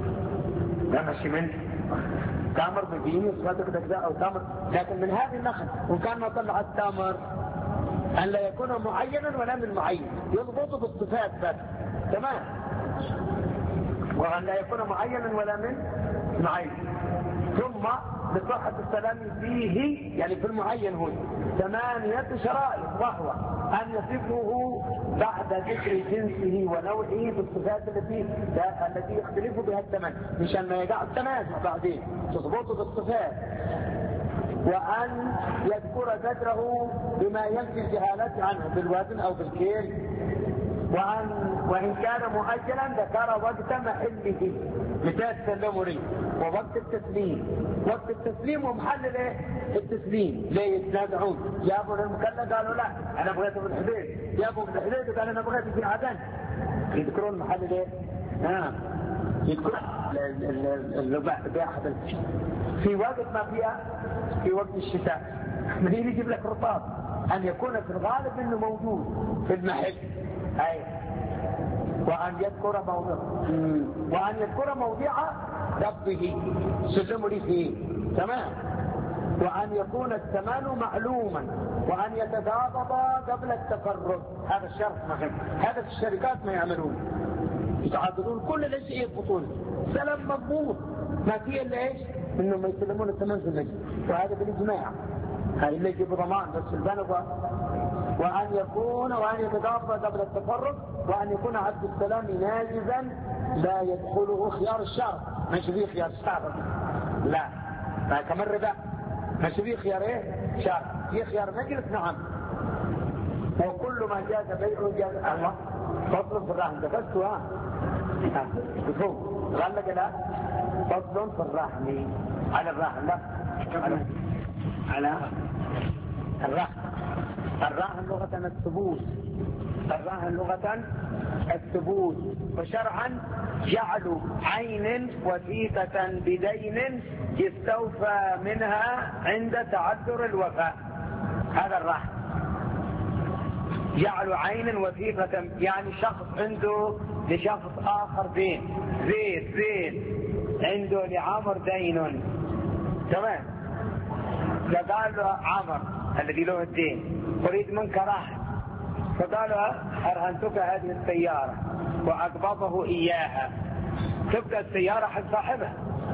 ده ماشي منه تمر بديني صفاتك كذا أو تمر، لكن من هذه النخلة. وكان ما طلع التمر أن لا يكون معينا ولا من معين، يضبطه بالصفات بس. تمام. وأن لا يكون معينا ولا من معين. ثم لصحة السلام فيه يعني في المعين هو 8 شرائط، وهو أن يصفه بعد ذكر جنسه ونوعه بالصفات التي يختلف بها الثمن، مشان ما يقع التنازع بعدين، تضبطه بالصفات. وأن يذكر قدره بما ينفي الجهالة عنه بالوزن أو بالكيل. وإن كان مؤجلا ذكر وقت محله، متى تسلموا لي ووقت التسليم. وقت التسليم ومحل التسليم. ليه يتنازعون؟ جابوا للمكلف قالوا لا أنا بغيته بالحديد، جابوا بالحديد قال أنا بغيته في عدن. يذكرون محل ليه؟ يذكرون البيع في وقت ما فيها، في وقت الشتاء من يجيب لك رطاب، أن يكون في الغالب أنه موجود في المحل. وأن يذكر موضع ضبطه، سلموا لي فيه. تمام. وأن يكون الثمن معلوما، وأن يتضابط قبل التفرد. هذا الشرط مهم، هذا في الشركات ما يعملون، يتعاقدون كل الاشياء يضبطون سلام مضبوط، ما فيه الا ايش؟ انهم يسلمون الثمن في المجلس، وهذا بالاجماع، هذا اللي يجيب ضمان بس البنوة. وأن يتضابط قبل التفرد. وأن يكون عبد السلام ناجزا لا يدخله خيار الشرط، مش فيه خيار الشرط، لا ما كمان ربا، مش فيه خيار شرط، فيه خيار مجلس. نعم. وكل ما جاز بيعه جاز. الله فصل في الرهن دفزته بفوق غلق لا فصل في الرهن على الرهن، لا على الرهن. الرهن لغة الثبوت، الرهن لغة الثبوت. وشرعا جعل عين وثيقة بدين يستوفى منها عند تعذر الوفاء، هذا الرهن. جعل عين وثيقة يعني شخص عنده لشخص آخر دين، زيد عنده لعمر دين. تمام. فقال له عمر الذي له الدين أريد منك رهن، فقال أرهنتك هذه السيارة وأقبضه إياها، تبقى السيارة حق صاحبها،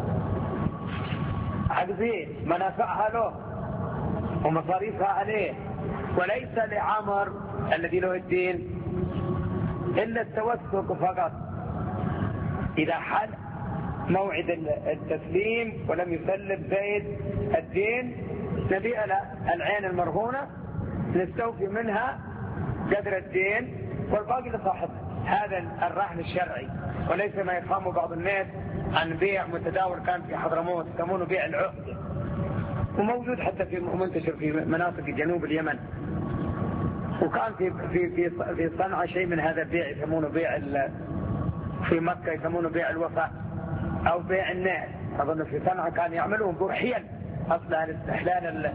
حق زيد، منافعها له ومصاريفها عليه، وليس لعمر الذي له الدين إلا التوثق فقط. إذا حل موعد التسليم ولم يسلم زيد الدين نبيع العين المرهونة نستوفي منها قدر الدين والباقي لصاحبه. هذا الرهن الشرعي، وليس ما يفهمه بعض الناس عن بيع متداول كان في حضرموت يسمونه بيع العقد، وموجود حتى في منتشر في مناطق جنوب اليمن. وكان في صنعاء شيء من هذا البيع يسمونه بيع في مكة يسمونه بيع الوفاء أو بيع الناس. أظن في صنعاء كان يعملون برحيا أصلها الاستحلال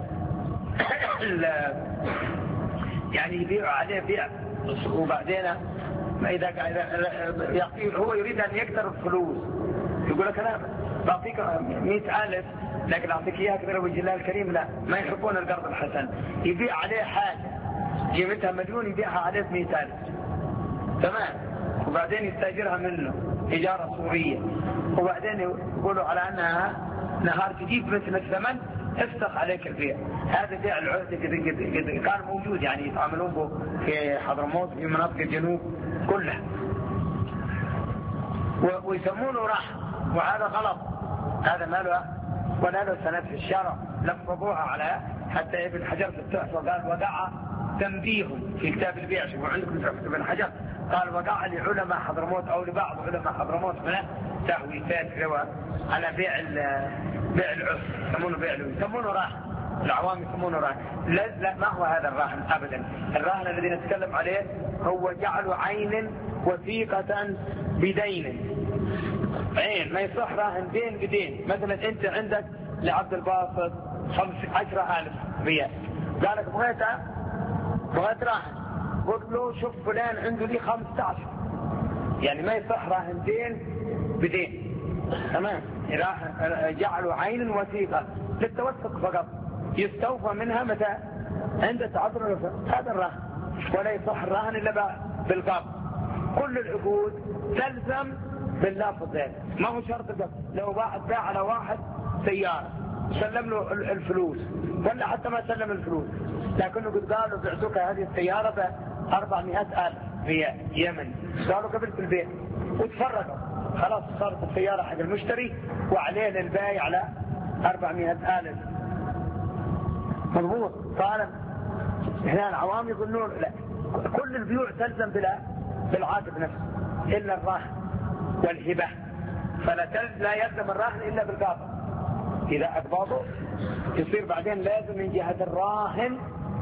يعني يبيعوا عليه بيع، وبعدين إذا هو يريد أن يكتر الفلوس يقول لك أنا بعطيك 100,000 لكن أعطيك إياها كبيرة وجلال الكريم. لا، ما يحبون القرض الحسن، يبيع عليه حاجة قيمتها مليون يبيعها عليه 100,000. تمام. وبعدين يستأجرها منه إجارة صورية وبعدين يقولوا على أنها نهار تجيب مثل الثمن افسخ عليك البيع. هذا بيع العهد كان موجود يعني يتعاملون به في حضرموت في مناطق الجنوب كلها ويسمونه راح، وهذا غلط، هذا ما له ولا له سند في الشرع. لفظوها على حتى ابن حجر في التحفة قال وقع تنبيه في كتاب البيع. شوفوا عندكم تحفة ابن حجر قال وقع لعلماء حضرموت او لبعض علماء حضرموت من تهويسات على بيع العهد، يسمونه بيع العهد، يسمونه راح، العوام يسمونه راح. لا ما هو هذا الراهن ابدا. الراهن الذي نتكلم عليه هو جعل عين وثيقة بدين. عين ما يصح راهن دين بدين. مثلا انت عندك لعبد الباسط 10,000 ريال، قالك بغيت راهن، قلت له شوف فلان عنده لي 15، يعني ما يصح راهن دين بدين. تمام. جعلوا عين وثيقة للتوثق فقط، يستوفى منها متى عند تعذر هذا الراهن، ولا يصح الراهن الا بالقبض. كل العقود تلزم باللفظ ذلك، ما هو شرط القبض. لو واحد باع على واحد سيارة سلم له الفلوس ولا حتى ما سلم الفلوس، لكنه قد قالوا بعتوك هذه السيارة ب400,000 ريال يمن، قالوا قبلت البيع وتفرقوا، خلاص صارت السيارة حق المشتري وعليه للبايع على 400,000. مضبوط. قال هنا العوام يقولون لا، كل البيوع تلزم بالعاقد نفسه إلا الراهن والهبة، لا يلزم الراهن إلا بالقابض. إذا أقبضه يصير بعدين لازم من جهة الراهن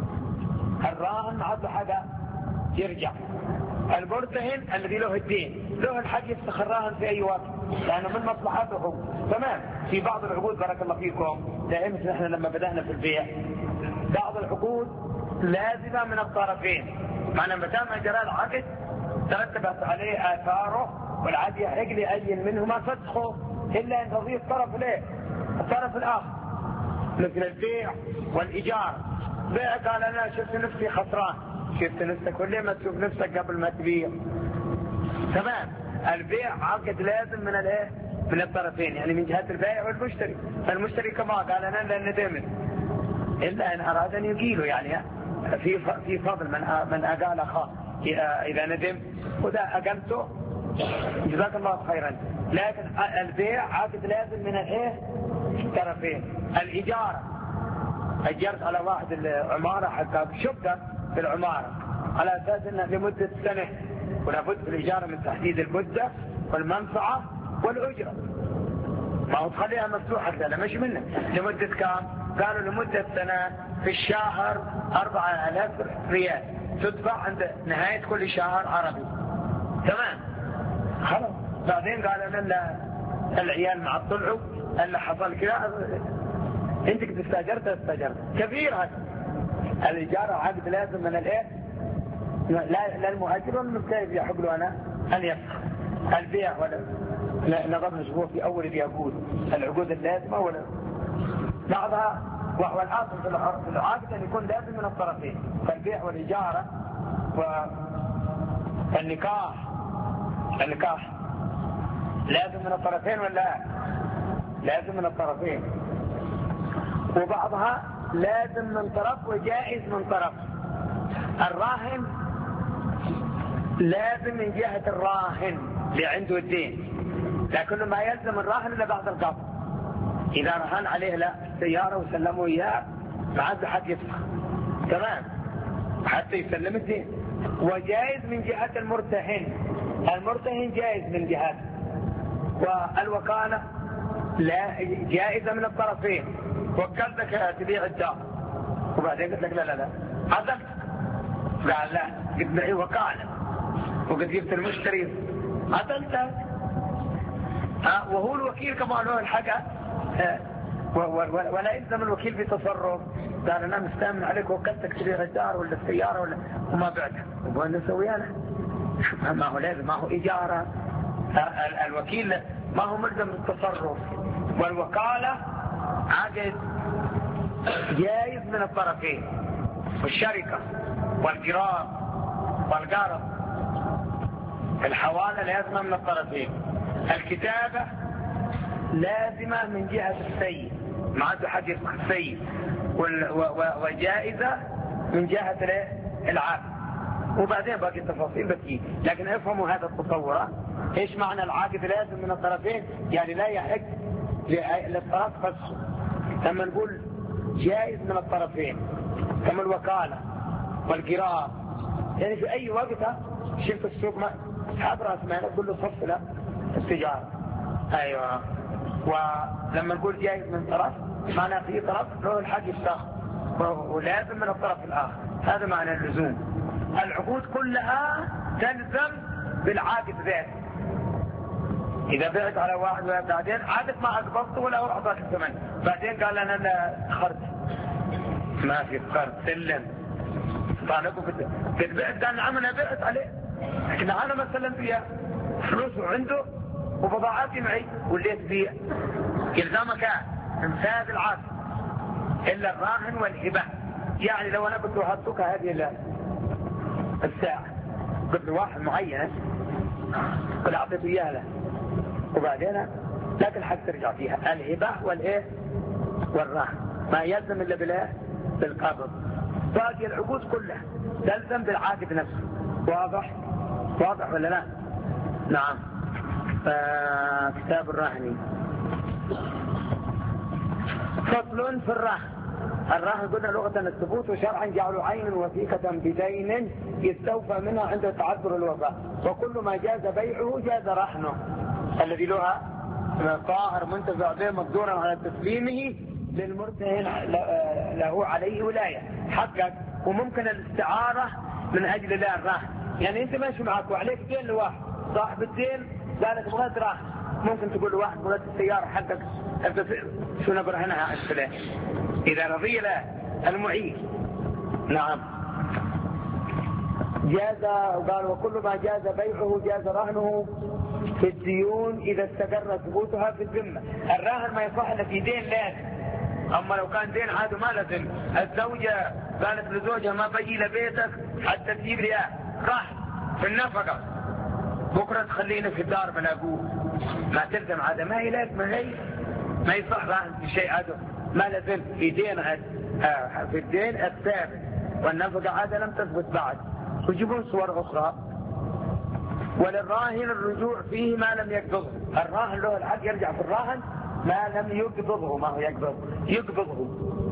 عاد حاجة يرجع. المرتهن الذي له الدين له الحق يفسخ الراهن في أي وقت لأنه من مصلحته. تمام. في بعض العقود بارك الله فيكم دائما احنا لما بدأنا في البيع بعض العقود لازمة من الطرفين، معنى متى ما جرى العقد ترتبت عليه آثاره والعقد يحق لأي منهما فسخه إلا أن رضي الطرف الآخر، مثل البيع والإيجار. بيع قال أنا شفت نفسي خسران، شفت نفسك كل ما تشوف نفسك قبل ما تبيع. تمام. البيع عقد لازم من الطرفين، يعني من جهة البائع والمشتري. فالمشتري كما قال أنا لن ندمن إلا أن أراد أن يقيله، يعني في فضل من أقال أخاه إذا ندم وإذا أقلته جزاك الله خيرا. لكن البيع عقد لازم من الطرفين. الإجارة أجرت على واحد العمارة حتى شقة في العمارة على أساس أنها لمدة سنة، ولا بد في الإجارة من تحديد المدة والمنفعة والأجرة، ما هو تخليها مفتوحة كذا مش منه. لمدة كام؟ قالوا لمدة سنة، في الشهر 4,000 ريال تدفع عند نهاية كل شهر عربي. تمام. خلاص. بعدين قال أنا العيال مع الطلعوا اللي حصل كذا، انت كنت استاجرت كبير. هذا الإجارة عقد لازم من لا المؤجر ولا المستأجر يحق له أنا أن يفسخ. البيع ولا نظرنا شبوه في أول بيقول العقود اللازمة ولا بعضها، وهو الأصل في العقد أن يكون لازم من الطرفين. فالبيع والإجارة والنكاح لازم من الطرفين ولا لازم من الطرفين، وبعضها لازم من طرف وجائز من طرف. الراهن لازم من جهة الراهن اللي عنده الدين، لكن ما يلزم الراهن إلا بعد القبض. إذا رهن عليه لا سيارة وسلموا إياه ما عاد حد يدفع. تمام. حتى يسلم الدين. وجائز من جهة المرتهن جائز من جهة. والوكالة لا جائزة من الطرفين. وكلتك تبيع الدار وبعدين قلت لك لا عزمت، قال لا قد معي وكالة وقد جبت المشتري عزمت. وهو الوكيل كما له الحق ولا يلزم الوكيل بتصرف. قال انا مستأمن عليك وكلتك تبيع الدار ولا السيارة وما بعتها، وقال نسوي انا شوف ما هو لازم، ما هو إجارة. الوكيل ما هو ملزم بالتصرف. والوكالة عقد جائز من الطرفين، والشركة والجرار والقرض. الحوالة لازم من الطرفين. الكتابة لازمة من جهة السيد مع حق السيد، وجائزة من جهة العبد، وبعدين باقي التفاصيل بتجي. لكن افهموا هذا التصور. ايش معنى العاقد لازم من الطرفين؟ يعني لا يحق للطرف خصه. لما نقول جائز من الطرفين كما الوكالة والقراءة، يعني في اي وقت شفت السوق حاب راس مالك تقول له صف له التجارة. ايوه. ولما نقول جائز من طرف معنى في طرف له الحق يشتغل ولازم من الطرف الاخر. هذا معنى اللزوم. العقود كلها تلزم بالعاقد ذاته. اذا بعت على واحد بعدين عادت ما اقبضته ولا اعطاك الثمن، بعدين قال انا لا خرج، ما في قرض سلم طالبه في البيت، قال نعم انا بعت عليه، لكن انا مثلا فيها فلوسه عنده وبضاعاتي معي وليت بيع، يلزمك انفاذ العقد الا الراهن والهبه. يعني لو انا كنت وهبتك هذه الساعه، قلت له واحد معين قل اعطيته اياها له، وبعدين لكن حق ترجع فيها الهبه والايه والراهن، ما يلزم الا بالقبض. باقي العقود كلها تلزم بالعاقد نفسه. واضح ولا لا؟ نعم. كتاب الرهن. فصل في الرهن. الرهن قلنا لغة الثبوت، وشرعا جعلوا عين وثيقة بدين يستوفى منها عند تعذر الوفاء، وكل ما جاز بيعه جاز رهنه الذي لها طاهر منتفع به مقدورا على تسليمه للمرتهن له عليه ولاية حقك. وممكن الاستعارة من أجل لا الرهن، يعني أنت ماشي معك وعليك دين لواحد، صاحب الدين قالك بغيت رهن، ممكن تقول لواحد بغيت السيارة حقك شو نبرهنها عن فلان إذا رضي له المعين. نعم. جاز. وقال وكل ما جاز بيعه جاز رهنه في الديون إذا استقر ثبوتها في الذمة. الراهن ما يصح إلا في دين لازم، أما لو كان دين عاد ما لازم. الزوجة قالت لزوجها ما بجي لبيتك حتى تجيب لي رهن في النفقة، بكرة تخليني في الدار بلا أبوه، ما تلزم هذا، ما هي لازم، ما يصح راهن في شيء هذا ما لازم. في دين في الدين الثابت والنفقة هذا لم تثبت بعد، ويجيبون صور أخرى. وللراهن الرجوع فيه ما لم يقبضه. الراهن له الحق يرجع في الراهن ما لم يقبضه. ما هو يقبضه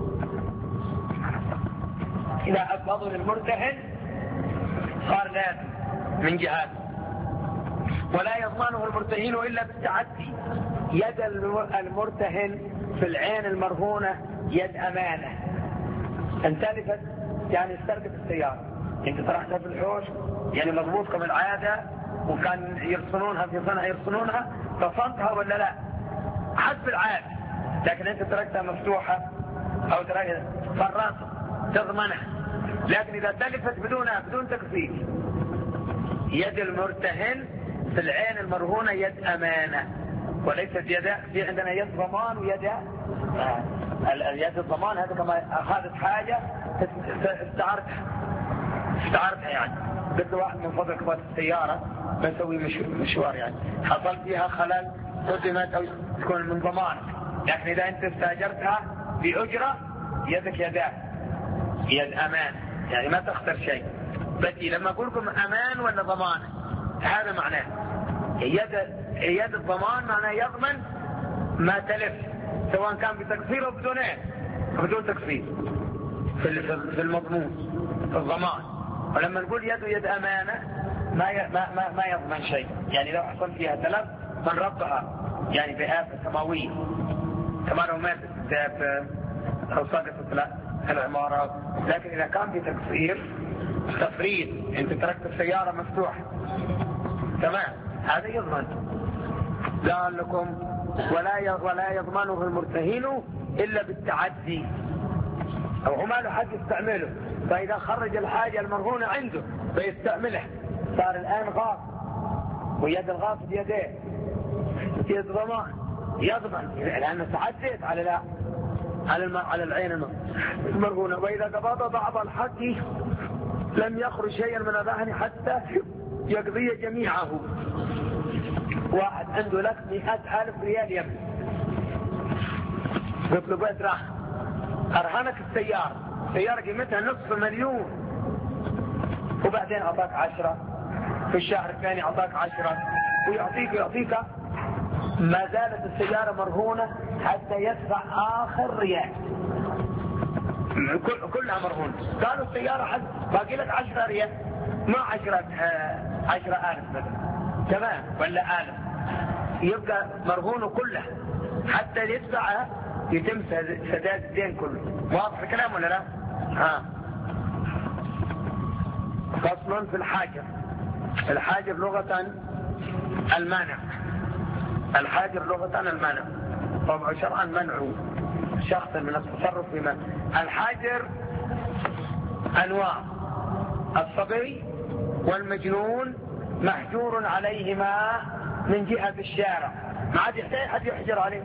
إذا أقبضه للمرتهن صار لازم من جهات. ولا يضمنه المرتهن إلا بالتعدي. يد المرتهن في العين المرهونة يد أمانة. ان تلفت يعني استرقت السيارة، انت طرحتها في الحوش يعني مضبوط كما العادة، وكان يرسنونها في صنع يرسنونها، تصنتها ولا لا حسب العادة، لكن انت تركتها مفتوحة او تركتها فراسة تضمنها. لكن اذا تلفت بدون تكفير، يد المرتهن في العين المرهونة يد امانة، وليست يد. في عندنا يد ضمان ويد اليد الضمان، هذا كما اخذت حاجة استعارتها يعني. قلت واحد من فضلك فات السيارة بسوي مشوار يعني حصل فيها خلل قدمت او تكون من ضمانك، لكن اذا انت استاجرتها بأجرة يدك يد امان، يعني ما تخسر شيء. بدي لما اقول لكم امان ولا ضمان هذا معناه. يد الضمان معناه يضمن ما تلف سواء كان بتكفير او بدون تكفير في المضمون في الضمان. ولما نقول يد امانه ما يضمن شيء، يعني لو حصل فيها تلف من ربها يعني بآفة سماوية كما لو ماتت او صدقت العمارة. لكن اذا كان في تفريط انت تركت السيارة مفتوحة تمام هذا يضمن. قال لكم ولا يضمنه المرتهن الا بالتعدي، او هو ما له حد يستعمله، فاذا خرج الحاجة المرهونة عنده فيستعملها صار الان غاصب، ويد الغاصب يديه يد ضمان يضمن لانه تعديت على العين المرهونة. واذا قبض بعض الحق لم يخرج شيئا من الرهن حتى يقضي جميعه. واحد عنده لك 100,000 ريال يمن قلت له بيت راح أرهنك السيارة قيمتها $500,000 وبعدين أعطاك 10 في الشهر الثاني أعطاك 10 ويعطيك ما زالت السيارة مرهونة حتى يدفع آخر ريال. كلها مرهونة. قالوا السيارة حد باقي لك 10 ريال، ما 10,000 مثلا، تمام ولا 1000، يبقى مرهونه كلها حتى يدفعها يتم سداد الدين كله. واضح الكلام ولا لا؟ فصل في الحاجر. الحاجر لغة المانع. الحاجر لغة المانع، طبعا شرعا منع شخص من التصرف فيما. الحاجر أنواع: الصبي والمجنون محجور عليهما من جهة الشارع، ما عاد يحتاج حد يحجر عليه.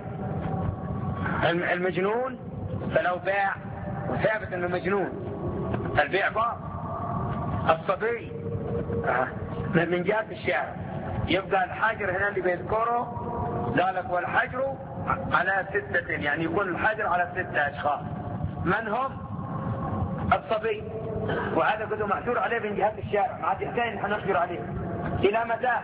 المجنون فلو باع وثابت انه مجنون البيع باع. الصبي من جهة الشارع. يبقى الحاجر هنا اللي بيذكره ذلك والحجر على 6، يعني يكون الحجر على 6 أشخاص. من هم؟ الصبي، وهذا قد محجور عليه من جهة الشارع، ما عاد يحتاج نحن نحجر عليه. إلى متى؟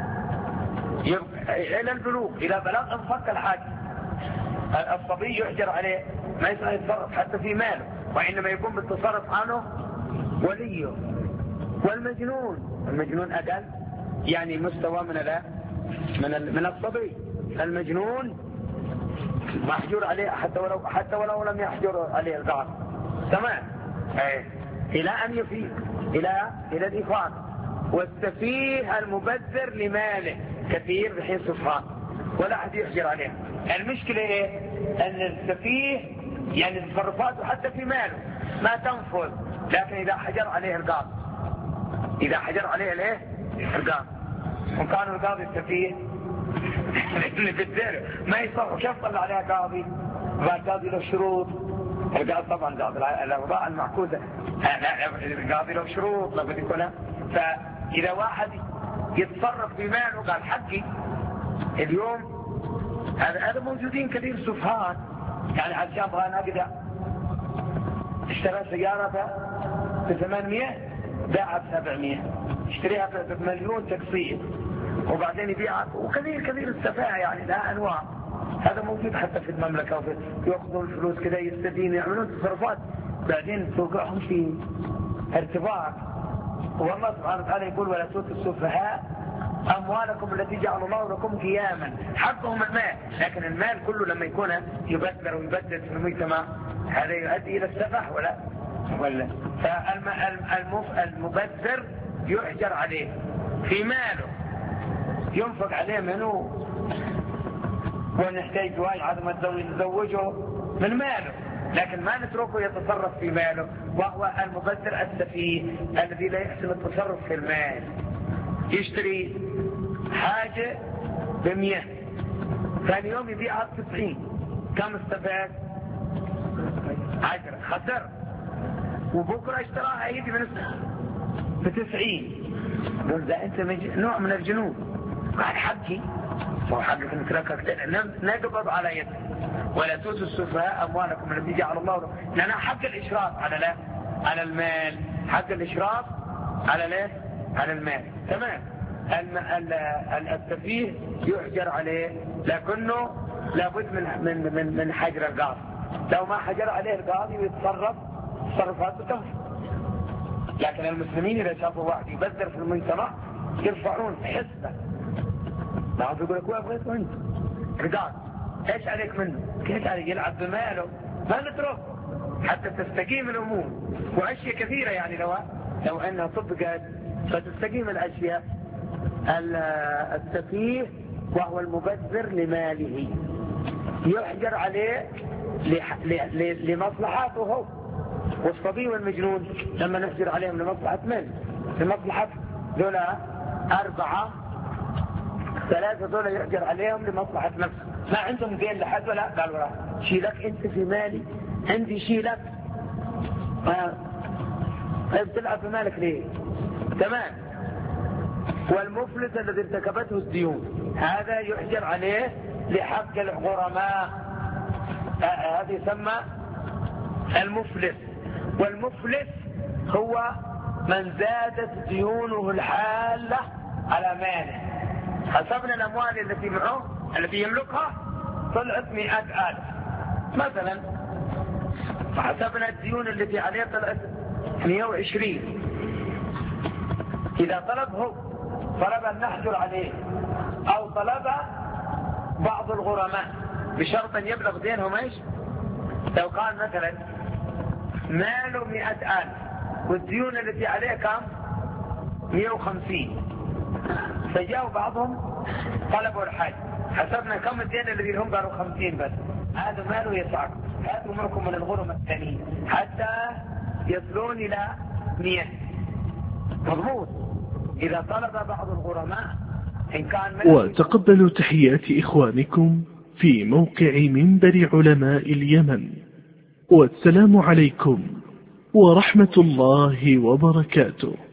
إلى البلوغ. إلى بلغ انفك الحاجر. الصبي يحجر عليه، ما يصير يتصرف حتى في ماله، وإنما يكون بالتصرف عنه وليه. والمجنون أقل، يعني مستوى من الصبي. المجنون محجور عليه حتى ولو لم يحجر عليه البعض، تمام، إلى أن يفيق، إلى الإفاق. والسفيه المبذر لماله كثير بحين سفهاء ولا أحد يحجر عليه. المشكلة إيه؟ أن السفيه يعني تصرفاته حتى في ماله ما تنفذ، لكن إذا حجر عليه القاضي، القاضي، وكان القاضي السفيه اللي في الدير ما يصرف، كيف طلع عليها قاضي؟ القاضي له شروط. القاضي طبعا الأوضاع المعكوسة، القاضي له شروط لابد يكونها. فإذا واحد يتصرف في ماله قال حقي اليوم، هذا موجودين كثير سفهاء، يعني على الشاب غانا قد اشترى سيارة ب800 باعها ب700، اشتريها ب1,000,000 تقسيط وبعدين يبيعها. وكثير السفاهة يعني لها أنواع. هذا موجود حتى في المملكة، يأخذوا الفلوس كذا يستدين، يعملون تصرفات بعدين توقعهم في ارتباط. والله سبحانه وتعالى يقول: ولا تؤتوا السفهاء أموالكم التي جعل الله لكم قياما. حقهم المال، لكن المال كله لما يكون يبذر ويبدل في المجتمع هذا يؤدي إلى السفح ولا. فالمبذر يحجر عليه في ماله، ينفق عليه منه، ونحتاج واحد عدم نزوجه من ماله، لكن ما نتركه يتصرف في ماله. وهو المبذر السفيه الذي لا يحسن التصرف في المال. يشتري حاجة ب100، ثاني يوم يبيعها ب90، كم استفاد؟ 10، خسر. وبكرة اشتراها يدي ب90. قل ده انت نوع من الجنون. قال حقي، هو حقك نتركك نقبض على يدك. ولا تؤتوا السفهاء أموالكم التي جعل الله لكم، لأن حق الإشراف على المال، حق الإشراف على المال، تمام. السفيه يحجر عليه، لكنه لابد من حجر القاضي. لو ما حجر عليه القاضي ويتصرف تصرفاته تنفذ. لكن المسلمين إذا شافوا واحد يبذر في المجتمع يرفعون حسبه، بعض يقول لك: وين بغيت انت؟ القاضي ايش عليك منه؟ كيف عليك؟ يلعب بماله، ما نترك حتى تستقيم الامور. واشياء كثيره يعني لو انها طبقت فتستقيم الاشياء. السفيه وهو المبذر لماله يحجر عليه لمصلحاته هو. والصبي والمجنون لما نحجر عليهم لمصلحة من؟ لمصلحة دولة 4، 3 دولة يحجر عليهم لمصلحة نفسه. ما عندهم دين لحد ولا قالوا لا شيء لك انت في مالي، عندي شيء لك، بتلعب في مالك ليه؟ تمام. والمفلس الذي ارتكبته الديون هذا يحجر عليه لحق الغرماء. هذا يسمى المفلس. والمفلس هو من زادت ديونه الحالة على ماله. حسبنا الأموال التي معه التي يملكها طلعت 100,000 مثلا، فحسبنا الديون التي عليه طلعت 120. إذا طلب أن نحجر عليه أو طلب بعض الغرماء بشرط أن يبلغ دينهم ايش؟ لو قال مثلا ماله 100,000 والديون التي عليه كم 150، فجاءوا بعضهم طلبوا الحج، حسبنا كم الدين الذي لهم قالوا 50 بس، هذا ماله يسعك، هاتوا منكم من الغرماء الثانيين حتى يصلون إلى 100. مضبوط. إذا طلب بعض الغرماء إن كان وتقبلوا تحيات إخوانكم في موقع منبر علماء اليمن، والسلام عليكم ورحمة الله وبركاته.